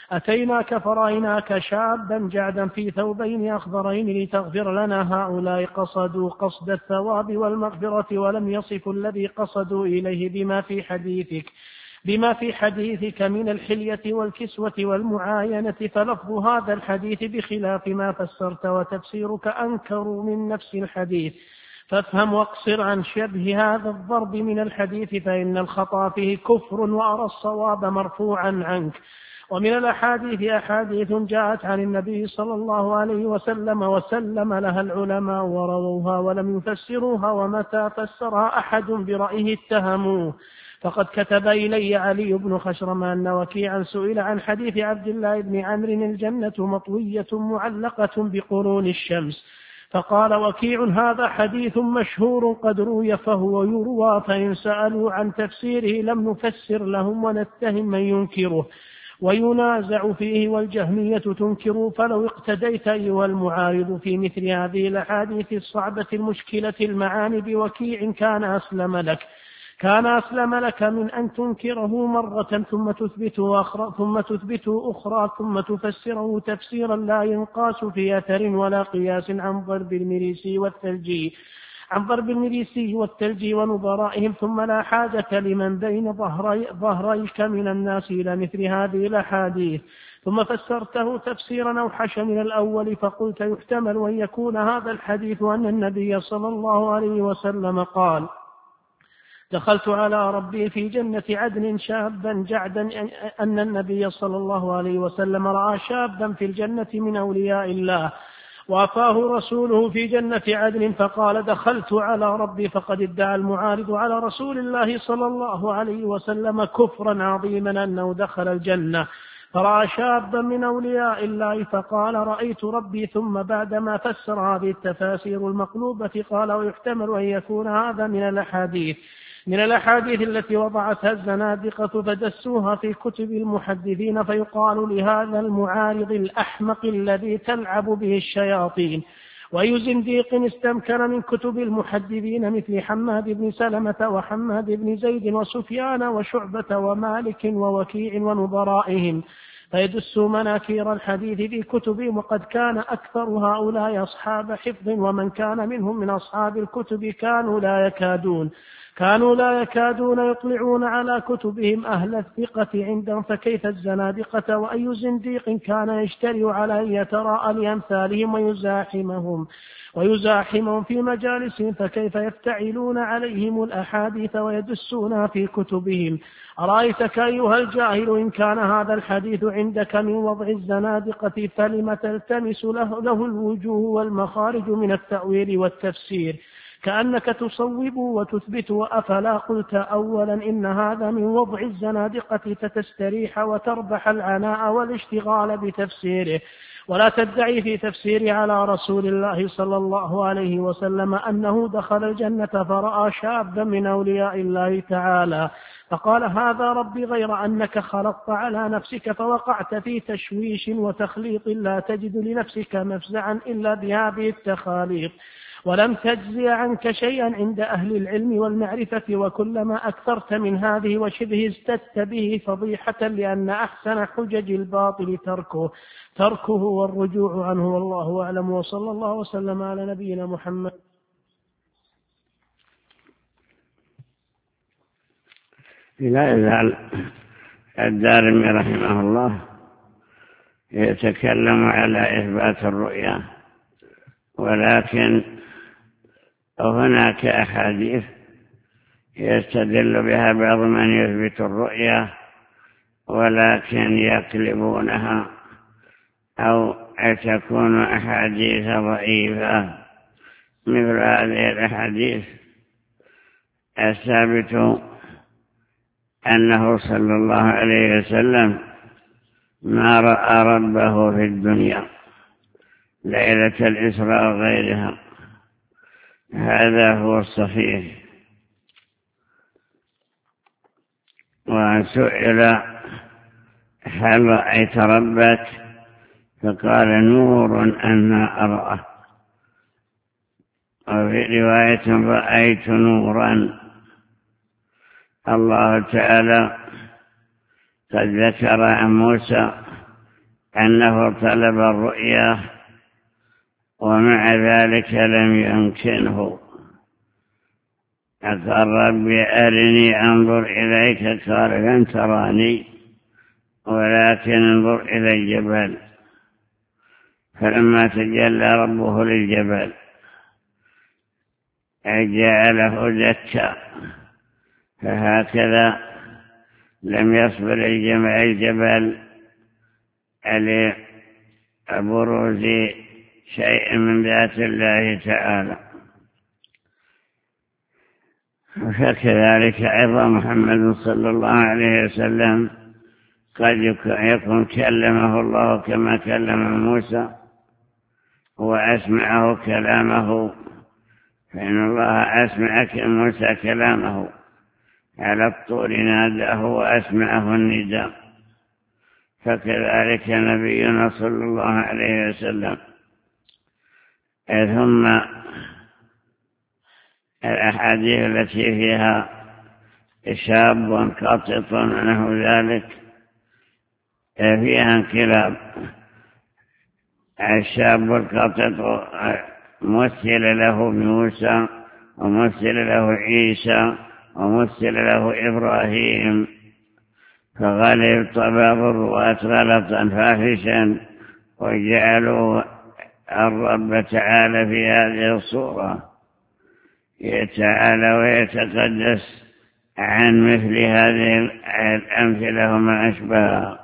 أتيناك فرأيناك شابا جعدا في ثوبين أخضرين لتغفر لنا. هؤلاء قصدوا قصد الثواب والمغفرة، ولم يصفوا الذي قصدوا إليه بما في حديثك بما في حديثك من الحلية والكسوة والمعاينة، فلفظ هذا الحديث بخلاف ما فسرت، وتفسيرك أنكر من نفس الحديث. فافهم واقصر عن شبه هذا الضرب من الحديث، فإن الخطأ فيه كفر، وأرى الصواب مرفوعا عنك. ومن الأحاديث أحاديث جاءت عن النبي صلى الله عليه وسلم وسلم لها العلماء ورووها ولم يفسروها، ومتى فسرها أحد برأيه اتهموه. فقد كتب إلي علي بن خشرم أن وكيعا سئل عن حديث عبد الله بن عمرو: الجنة مطوية معلقة بقرون الشمس، فقال وكيع: هذا حديث مشهور قد روي فهو يروى، فإن سألوا عن تفسيره لم نفسر لهم ونتهم من ينكره وينازع فيه، والجهمية تنكر. فلو اقتديت أيها المعارض في مثل هذه الأحاديث الصعبة المشكلة المعاني بوكيع كان أسلم لك، كان أسلم لك من أن تنكره مرة ثم تثبته أخرى ثم تثبته أخرى ثم تفسره تفسيرا لا ينقاس في أثر ولا قياس عن ضرب المريسي والثلجي عن ضرب المريسي والثلجي ونظرائهم، ثم لا حاجة لمن بين ظهري ظهريك من الناس إلى مثل هذه الأحاديث. ثم فسرته تفسيرا أوحش من الأول، فقلت يحتمل أن يكون هذا الحديث أن النبي صلى الله عليه وسلم قال: دخلت على ربي في جنة عدن شابا جعدا، أن النبي صلى الله عليه وسلم رأى شابا في الجنة من أولياء الله وأفاه رسوله في جنة عدن، فقال: دخلت على ربي. فقد ادعى المعارض على رسول الله صلى الله عليه وسلم كفرا عظيما أنه دخل الجنة فرأى شابا من أولياء الله فقال: رأيت ربي. ثم بعدما فسر هذه التفاسير المقلوبة قال: ويحتمل أن يكون هذا من الأحاديث من الأحاديث التي وضعتها الزنادقة فدسوها في كتب المحدثين، فيقال لهذا المعارض الأحمق الذي تلعب به الشياطين. وأي زنديق استمكن من كتب المحدثين مثل حماد بن سلمة وحماد بن زيد وسفيان وشعبة ومالك ووكيع ونظرائهم فيدس مناكير الحديث في كتبهم، وقد كان أكثر هؤلاء أصحاب حفظ، ومن كان منهم من أصحاب الكتب كانوا لا يكادون كانوا لا يكادون يطلعون على كتبهم أهل الثقة عندهم، فكيف الزنادقة؟ وأي زنديق كان يشتري على أن يتراءى لأمثالهم ويزاحمهم ويزاحمهم في مجالسهم، فكيف يفتعلون عليهم الأحاديث ويدسونها في كتبهم؟ أرأيتك أيها الجاهل إن كان هذا الحديث عندك من وضع الزنادقة فلم تلتمس له, له الوجوه والمخارج من التأويل والتفسير كأنك تصوب وتثبت؟ وأفلا قلت أولا إن هذا من وضع الزنادقة فتستريح وتربح العناء والاشتغال بتفسيره، ولا تدعي في تفسير على رسول الله صلى الله عليه وسلم أنه دخل الجنة فرأى شابا من أولياء الله تعالى فقال: هذا ربي، غير أنك خلطت على نفسك فوقعت في تشويش وتخليط لا تجد لنفسك مفزعا إلا بهذه التخاليط، ولم تجزي عنك شيئا عند أهل العلم والمعرفة، وكلما أكثرت من هذه وشبه ازددت به فضيحة، لأن أحسن حجج الباطل تركه تركه والرجوع عنه، والله أعلم، وصلى الله وسلم على نبينا محمد. لا يزال الدارمي رحمه الله يتكلم على إثبات الرؤيا، ولكن هناك أحاديث يستدل بها بعض من يثبت الرؤيا ولكن يقلبونها أو تكون أحاديث ضعيفة، مثل هذه الأحاديث الثابت أنه صلى الله عليه وسلم ما رأى ربه في الدنيا ليلة الإسراء وغيرها، هذا هو الصحيح. وسئل: هل رأيت ربك؟ فقال: نور أنا أراه. وفي رواية: رأيت نورا. الله تعالى قد ذكر عن موسى أنه طلب الرؤيا ومع ذلك لم يمكنه، قال: ربي أرني أنظر إليك، قال: لن تراني ولكن انظر إلى الجبل. فلما تجلى ربه للجبل جعله دكا، فهكذا لم يصبر الجبل على بروز شيء من ذات الله تعالى. فكذلك أيضا محمد صلى الله عليه وسلم قد يكون كلمه الله كما كلم موسى وأسمعه كلامه، فإن الله أسمع موسى كلامه على الطور ناداه وأسمعه النداء، فكذلك نبينا صلى الله عليه وسلم. ثم الأحاديث التي فيها شاب قاطط ونحو ذلك فيها انقلاب. الشاب القاطط مثل له موسى ومثل له عيسى ومثل له إبراهيم، فغلب طباب الرواة غلطا فاحشا وجعلوا الرب تعالى في هذه الصورة يتعالى ويتقدس عن مثل هذه الأمثلة وما أشبهها.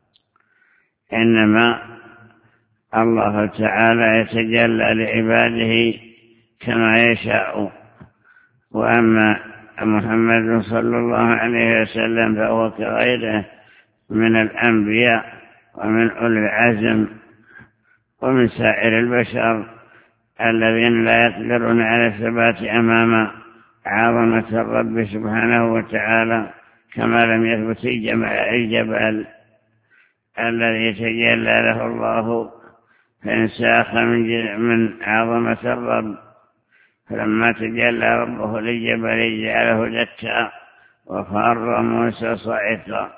إنما الله تعالى يتجلى لعباده كما يشاء، وأما محمد صلى الله عليه وسلم فهو كغيره من الأنبياء ومن أولي العزم ومن سائر البشر الذين لا يقدرون على الثبات أمام عظمة الرب سبحانه وتعالى، كما لم يثبت الجبل الذي تجلى له الله فانساخ من من عظمة الرب، فلما تجلى ربه للجبل جعله دكا وخر موسى صعقا.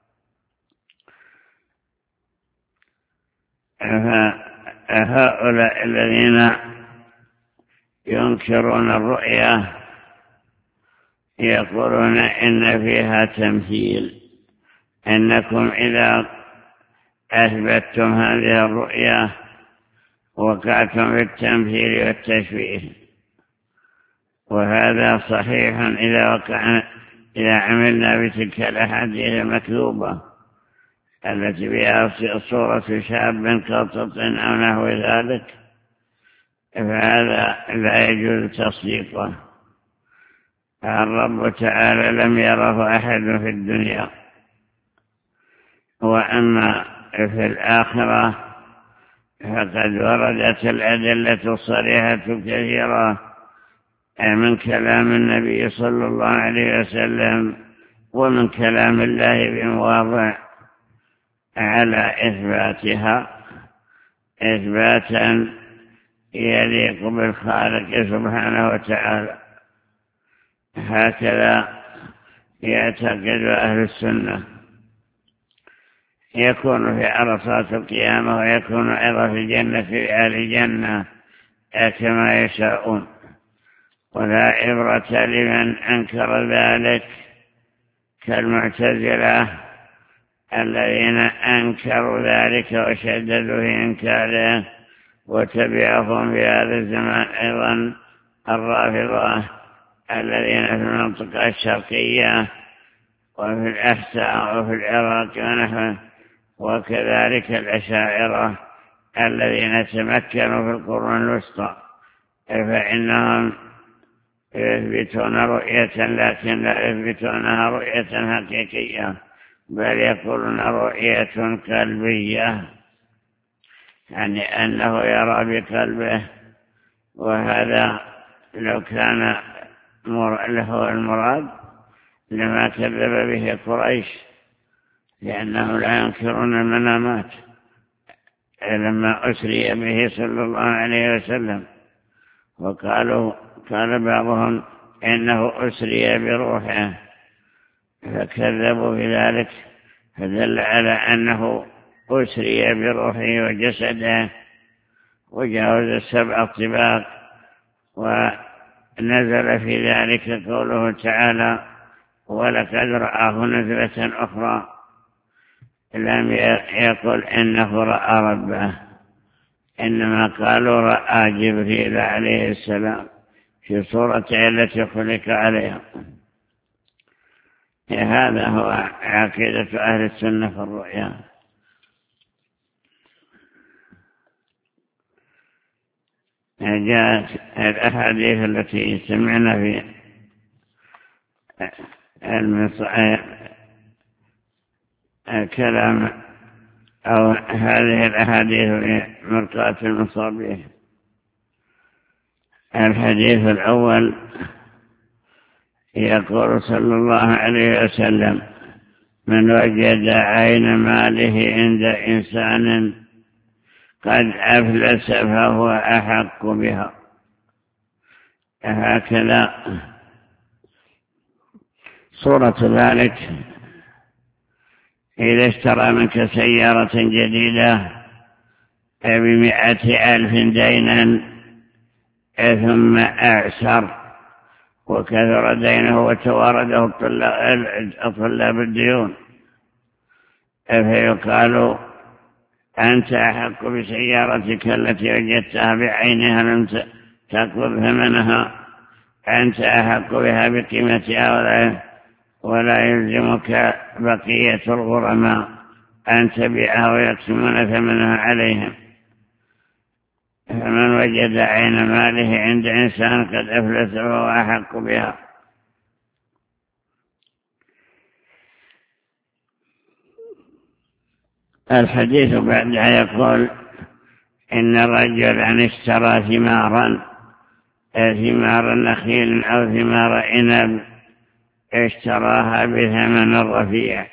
فهؤلاء الذين ينكرون الرؤيا يقولون إن فيها تمثيل، إنكم إذا أثبتتم هذه الرؤيا وقعتم في التمثيل والتشبيه، وهذا صحيح إذا وقعنا إذا عملنا بتلك الأحاديث المكذوبة التي بها صورة شاب قاطط أو نحو ذلك، فهذا لا يجوز تصديقه. الرب تعالى لم يره أحد في الدنيا، وأما في الآخرة فقد وردت الأدلة الصريحة كثيرة من كلام النبي صلى الله عليه وسلم ومن كلام الله بمواضع على إثباتها إثباتا يليق بالخالق سبحانه وتعالى. هكذا يعتقد أهل السنة، يكون في عرصات القيامة ويكون أيضا في الجنة في أهل الجنة كما يشاءون، ولا عبرة لمن أنكر ذلك كالمعتزلة الذين أنكروا ذلك وشددوا في إنكاره، وتبعهم في هذا الزمان أيضا الرافضة الذين في المنطقة الشرقية وفي الأحساء وفي العراق ونحوه، وكذلك الأشاعرة الذين تمكنوا في القرون الوسطى، فإنهم يثبتون رؤية لكن لا يثبتونها رؤية حقيقية، بل يقولون رؤية قلبية، يعني أنه يرى بقلبه. وهذا لو كان له المراد لما كذب به قريش، لأنهم لا ينكرون المنامات لما أسري به صلى الله عليه وسلم، وقالوا قال بعضهم إنه أسري بروحه، فكذبوا بذلك، فدل على أنه أسري بروحه وجسده وجاوز السبع الطباق. ونزل في ذلك قوله تعالى ولقد رآه نزلة أخرى، لم يقل إنه رأى ربه، إنما قالوا رأى جبريل عليه السلام في صورته التي خلق عليها. هذا هو عقيدة أهل السنة في الرؤيا. جاءت الأحاديث التي سمعنا في الكلام أو هذه الأحاديث في مرقاة المصابيح. الحديث الأول يقول صلى الله عليه وسلم من وجد عين ماله عند إنسان قد أفلس فهو أحق بها. هكذا صورة ذلك إذا اشترى منك سيارة جديدة بمئة ألف دينا ثم أعسر وكثر دينه وتوارده طلاب الديون، فيقال أنت أحق بسيارتك التي وجدتها بعينها لم تقبض ثمنها، أنت أحق بها بقيمتها ولا, ولا يلزمك بقية الغرماء أن تبيعها ويقسمون ثمنها عليهم. فمن وجد عين ماله عند إنسان قد أفلس وهو أحق بها. الحديث بعدها يقول إن رجلا اشترى ثمارا ثمار نخيل أو ثمار عنب اشتراها بثمن رفيع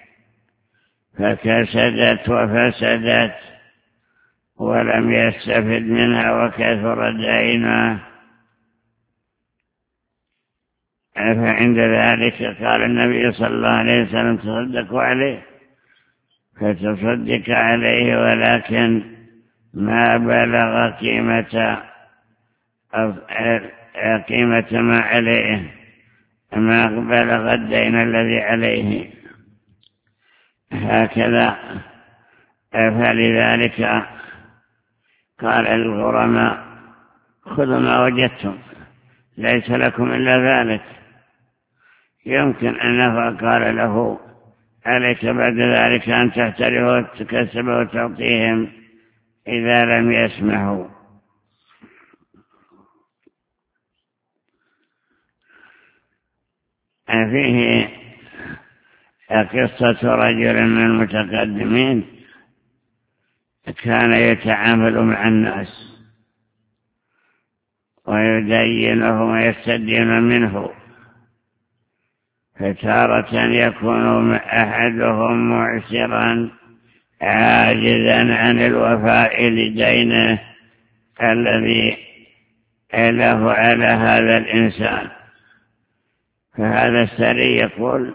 فكسدت وفسدت ولم يستفد منها وكثر دينه، فعند ذلك قال النبي صلى الله عليه وسلم تصدقوا عليه، فتصدق عليه ولكن ما بلغ قيمة قيمة ما عليه، ما بلغ الدين الذي عليه. هكذا فلذلك قال الغرماء خذوا ما وجدتم ليس لكم إلا ذلك. يمكن أنه قال له عليك بعد ذلك أن تحتره وتكسب وتعطيهم إذا لم يسمحوا. فيه قصة رجل من المتقدمين كان يتعامل مع الناس ويدينهم ويستدين منه، فتارة يكون أحدهم معسرا عاجزا عن الوفاء لدينه الذي له على هذا الإنسان، فهذا السري يقول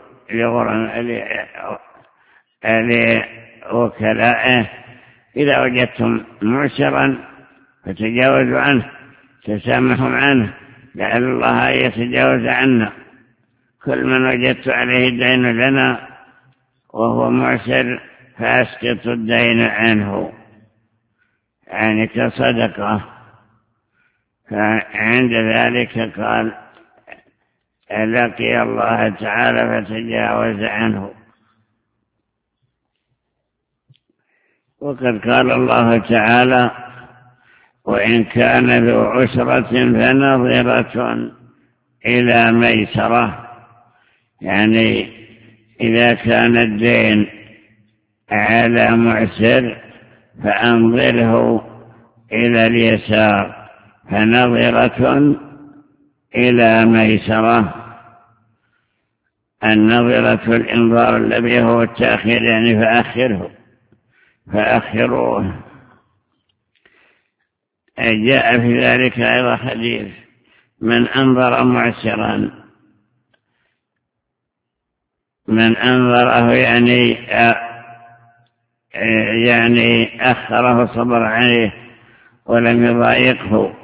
لوكلائه إذا وجدتم معسرا فتجاوزوا عنه تسامحوا عنه لعل الله يتجاوز عنا، كل من وجدت عليه الدين لنا وهو معسر فأسقط الدين عنه، يعني كصدقة. فعند ذلك قال لقي الله تعالى فتجاوز عنه. وقد قال الله تعالى وإن كان ذو عسرة فنظرة إلى ميسرة، يعني إذا كان الدين على معسر فأنظره إلى اليسار، فنظرة إلى ميسرة. النظرة الإنظار الذي هو التأخير، يعني فأخره فأخروه. جاء في ذلك أيضا حديث من أنظر معسرا، من أنظره يعني يعني أخره صبر عليه ولم يضايقه،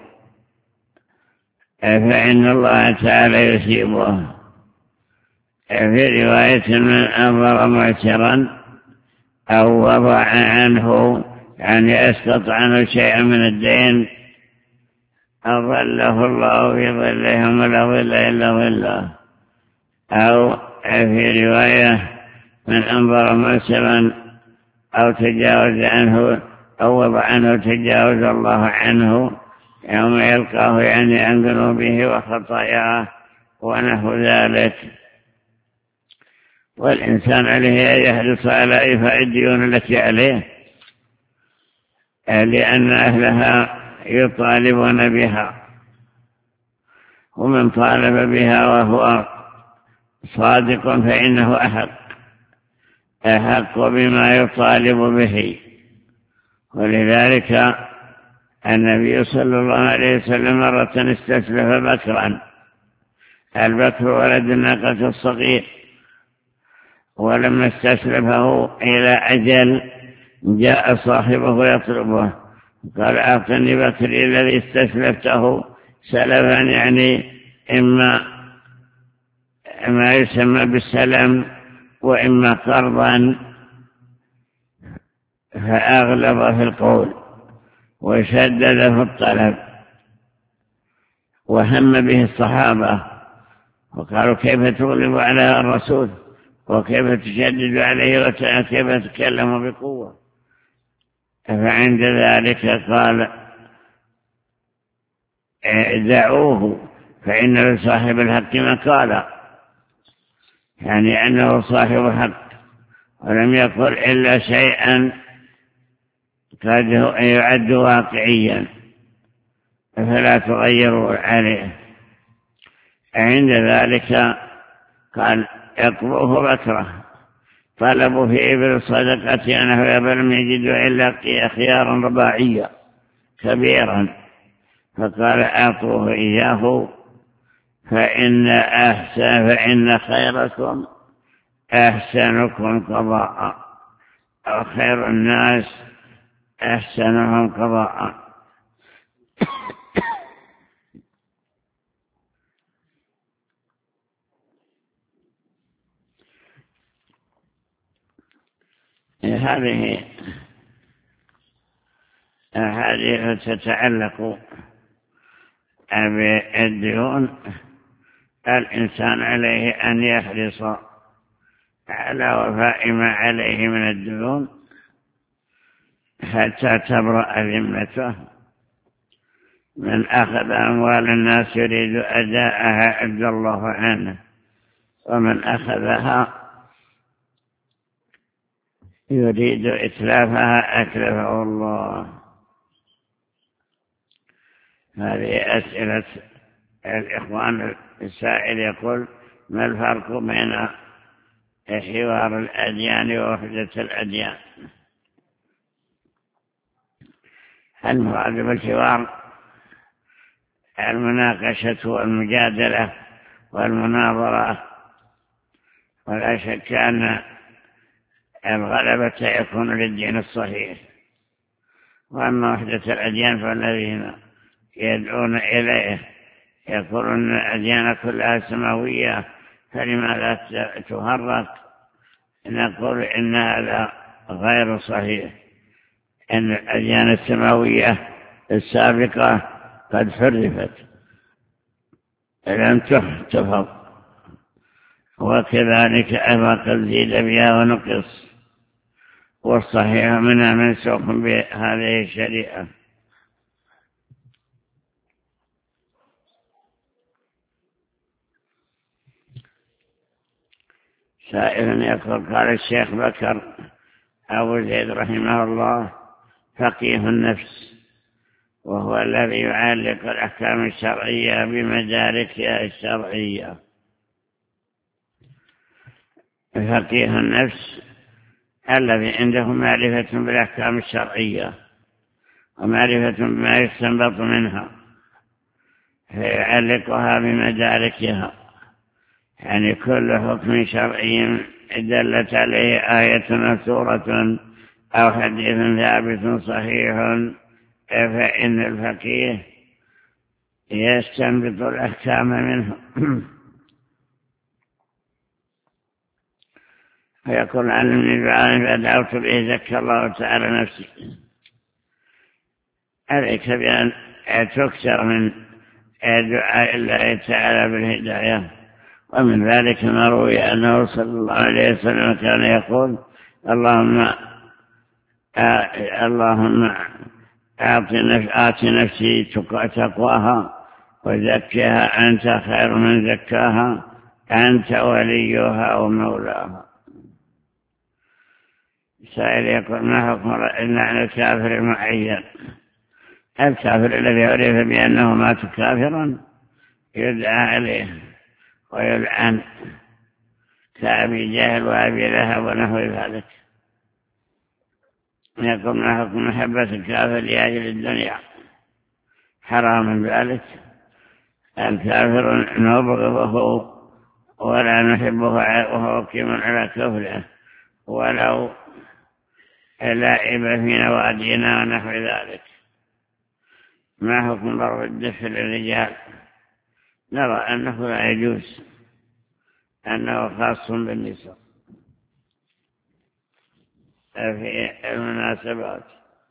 فإن الله تعالى يثيبه. في رواية من أنظر معسرا أو وضع عنه، يعني أسقط عنه شيئا من الدين، أظله الله في ظلهم ولا ظل إلا ظله. أو في رواية من أنظر معسرا أو تجاوز عنه أو وضع عنه تجاوز الله عنه يوم يلقاه، يعني عن ذنوبه وخطاياه ونحو ذلك. والإنسان عليه أن يحرص على إيفاء الديون التي عليه، لأن أهلها يطالبون بها، ومن طالب بها وهو صادق فإنه أحق أحق بما يطالب به. ولذلك النبي صلى الله عليه وسلم مرة استسلف بكرا، البكر ولد الناقة الصغير، ولما استسلفه إلى أجل جاء صاحبه يطلبه قال أعطني بكري الذي استسلفته سلفا، يعني إما ما يسمى بالسلم وإما قرضا، فأغلظ في القول وشدد في الطلب، وهم به الصحابة وقالوا كيف تغلب على الرسول وكيف تشدد عليه وكيف تتكلم بقوة. فعند ذلك قال دعوه فإن لصاحب الحق مقالا، يعني أنه صاحب حق ولم يقل إلا شيئا قد يعد واقعيا، فلا تغيروا عليه. عند ذلك قال اقبوه بكره، طلبوا في إبل صدقة أنه لم يجدوا إلا خيارا رباعيا كبيرا، فقال أعطوه إياه فإن أحسن فإن خيركم أحسنكم قضاء، أو خير الناس أحسنهم قضاء. هذه أحاديث تتعلق بالديون. الإنسان عليه أن يحرص على وفاء ما عليه من الديون حتى تبرأ ذمته. من أخذ أموال الناس يريد أداءها أدى الله عنه، ومن أخذها يريد إتلافها أتلفه الله. هذه أسئلة الإخوان. السائل يقول ما الفرق بين حوار الأديان ووحدة الأديان؟ المراد بالحوار المناقشة والمجادلة والمناظرة، ولا شك أن الغلبة يكون للدين الصحيح. وأما وحدة الأديان فالذين يدعون إليه يقولون الأديان كلها سماوية، فلماذا تهرق؟ نقول إن هذا غير صحيح، إن الأديان السماوية السابقة قد حرفت لم تحتفظ، وكذلك أيضا قد زيد بها ونقص، والصحيح منها منسوخ بهذه الشريعة. سائل يقول قال الشيخ بكر أبو زيد رحمه الله فقيه النفس، وهو الذي يعلق الأحكام الشرعية بمداركها الشرعية. فقيه النفس الذي عنده معرفة بالأحكام الشرعية ومعرفة بما يستنبط منها، فيعلقها بمداركها، يعني كل حكم شرعي دلت عليه آية أو سورة أو حديث ثابت صحيح، فإن الفقيه يستنبط الأحكام منه. فيقول علمني دعاء فدعوت به زكى الله تعالى نفسي. عليك بأن تكثر من دعاء الله تعالى بالهداية. ومن ذلك ما روي أنه صلى الله عليه وسلم كان يقول اللهم اللهم آت نفسي تقواها وزكها أنت خير من زكاها أنت وليها ومولاها. سائل يقول ما حكم عن الكافر المعين؟ الكافر الذي عرف بأنه مات كافرا يدعى عليه ويلعن كأبي جهل وأبي لهب ونحو ذلك. يقول ما حكم محبة الكافر لأجل الدنيا؟ حرام ذلك. الكافر نبغضه ولا نحبه وهو كيم على كفره ولو لعب في نوادينا ونحو ذلك. ما حكم ضرب الدف للرجال؟ نرى أنه لا يجوز، أنه خاص بالنساء في المناسبات.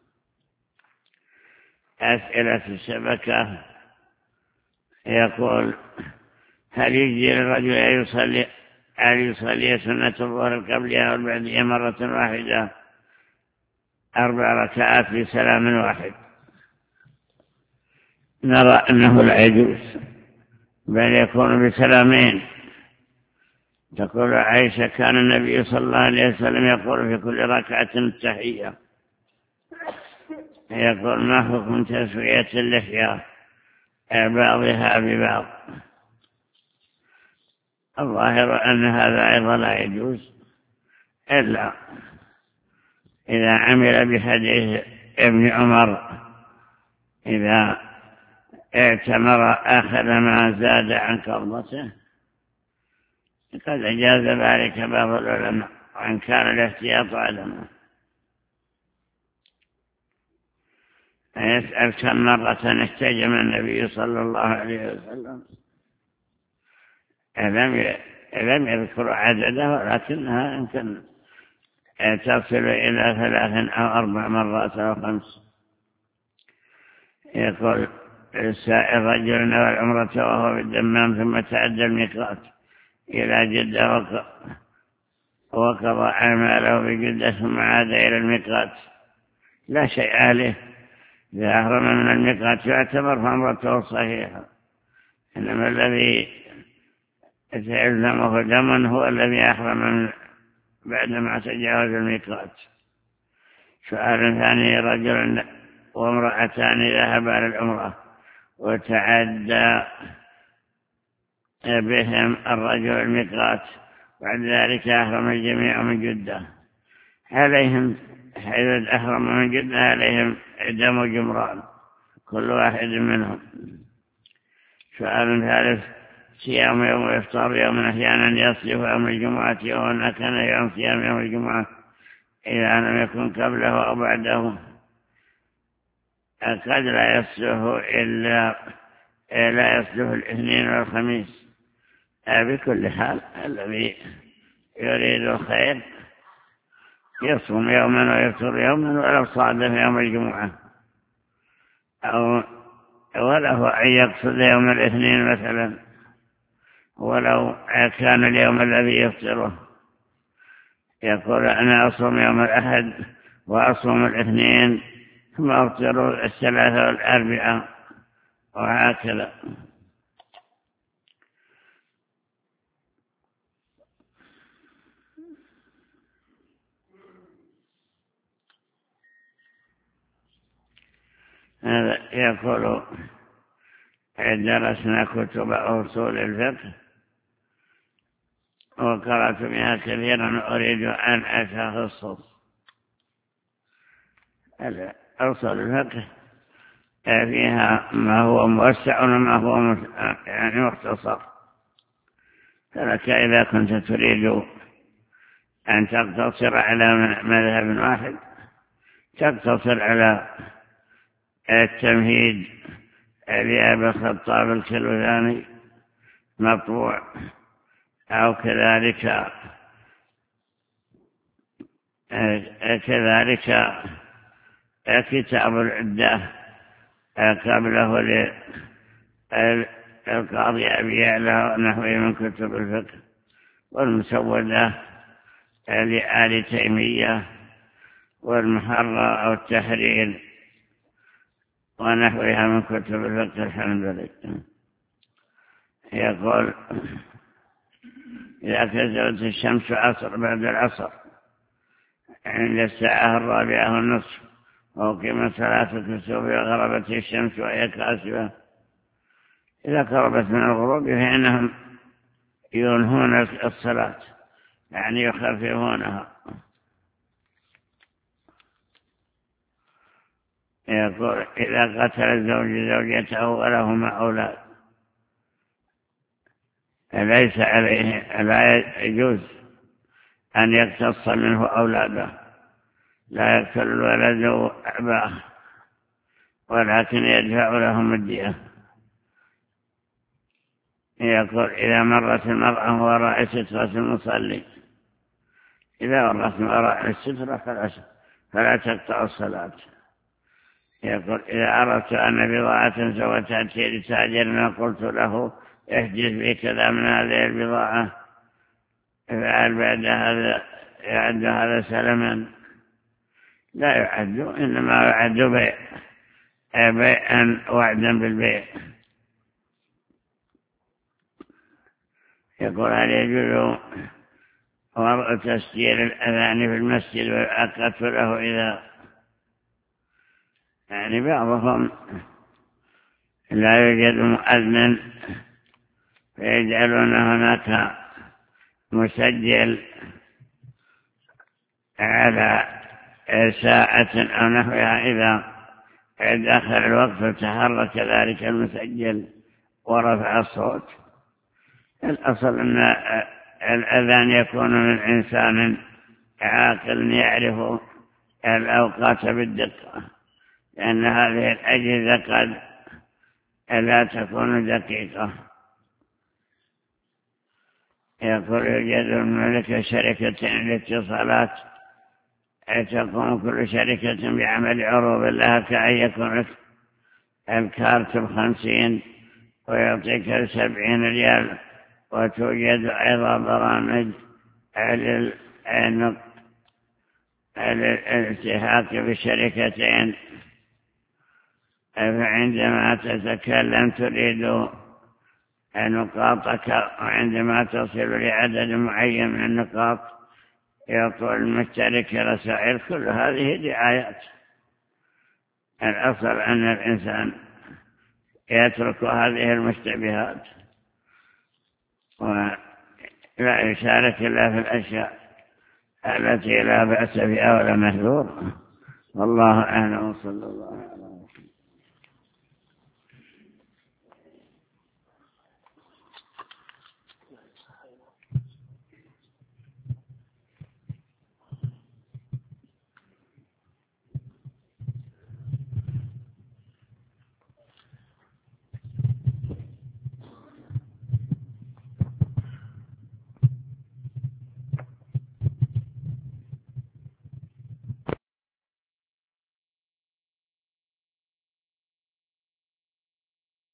أسئلة الشبكة يقول: هل يجزي للرجل أن يصلي أن يصلي سنة الظهر القبلية والبعدية مرة واحدة أربع ركعات بسلام واحد؟ نرى أنه لا يجوز، بل يكون بسلامين. تقول عائشة: كان النبي صلى الله عليه وسلم يقول في كل ركعة التحية. يقول: ما حكم تسوية اللحية بعضها ببعض؟ الظاهر أن هذا أيضا لا يجوز، إلا إذا عمل بحديث ابن عمر: إذا اعتمر أخذ ما زاد عن قبضته. قد أجاز ذلك بعض العلماء، وإن كان الاحتياط عدمه. يسأل: كم مرة احتجم النبي صلى الله عليه وسلم؟ لم يذكر عدده، ولكنها يمكن تصل إلى ثلاث أو أربع مرات أو خمس. يقول: السائل: رجل نوى العمرة وهو بالدمام ثم تعدى الميقات إلى جدة وقضى أعماله بجدة ثم عاد إلى الميقات، لا شيء عليه. إذا أهرم من الميقات يعتبر فعمرته صحيحة، إنما الذي يلزمه دم هو الذي أحرم بعدما تجاوز الميقات. سؤال ثاني: رجل وامرأتان ذهبا للعمرة وتعدى بهم الرجل الميقات، بعد ذلك أحرم الجميع من جدة، عليهم حيث أحرم من جدة عليهم دم جمران كل واحد منهم. سؤال ثالث: صيام يوم وإفطار يوم أحيانا يصيف يوم الجمعة وهنا كان يوم صيام يوم الجمعة إذا لم يكن قبله أو بعده، قد لا يصله إلا لا يصله الاثنين والخميس. بكل حال الذي يريد الخير يصوم يوما ويفطر يوما ولو صعد في يوم الجمعة، أو وله أن يقصد يوم الاثنين مثلا ولو كان اليوم الذي يفطره. يقول: أنا أصوم يوم الأحد وأصوم الاثنين ثم أفطر الثلاثة والأربعاء، وهكذا. هذا يقول: درسنا كتب أصول الفقه وقرأت بها كثيرا، أريد أن أتخصص. أصول الفقه فيها ما هو موسع وما هو يعني مختصر، فلك إذا كنت تريد أن تقتصر على مذهب واحد تقتصر على التمهيد لأبي الخطاب الكلوذاني مطبوع، أو كذلك كذلك كتاب العدة قبله للقاضي أبي يعلى ونحوه من كتب الفقه، والمسودة لآل تيمية، والمحرر أو التحرير ونحوها من كتب الفقه الحنبلي. يقول: إذا كسرت الشمس عصر بعد العصر عند الساعة الرابعة والنصف وقيمت صلاة الكسوف وغربت الشمس وهي كاسفة، إذا قربت من الغروب فإنهم ينهون الصلاة، يعني يخففونها. يقول: إذا قتل الزوج زوجته ولهما أولاد ليس عليه، لا يجوز أن يقتص منه أولاده، لا يقتل الولد أباه، ولكن يدفع لهم الدية. يقول إذا مرت المرأة وراء سترة المصلي، إذا مرت وراء السترة فلا تقطع الصلاة. يقول إذا أردت أن بضاعة سوف تأتي لتاجر ما قلت له احجز بي كذا من هذه البضاعة، فعل بعد هذا يعد هذا سلما؟ لا يعد، إنما يعد بيع، بيعا وعدا بالبيع. يقول هل يجوز وضع تسجيل الأذان في المسجد والأقف له إذا يعني بعضهم لا يوجد مؤذن فيجعلون هناك مسجل على ساعة أو نحوها، إذا دخل الوقت تحرك ذلك المسجل ورفع الصوت. الأصل أن الأذان يكون من إنسان عاقل يعرف الأوقات بالدقة، لأن هذه الأجهزة قد لا تكون دقيقة. يقول يوجد الملك شركة الاتصالات تقوم كل شركة بعمل عروض لها، كأن يكون الكارت بخمسين ويعطيك السبعين ريال، وتوجد أيضا برامج على الالتحاق بالشركتين، فعندما تتكلم تريد نقاطك، وعندما تصل لعدد معين من النقاط يطول المشترك رسائل. كل هذه دعايات. الأصل أن الإنسان يترك هذه المشتبهات ولا يشارك إلا في الأشياء التي لا بأس بها ولا محذور. والله أعلم. صلى الله عليه وسلم.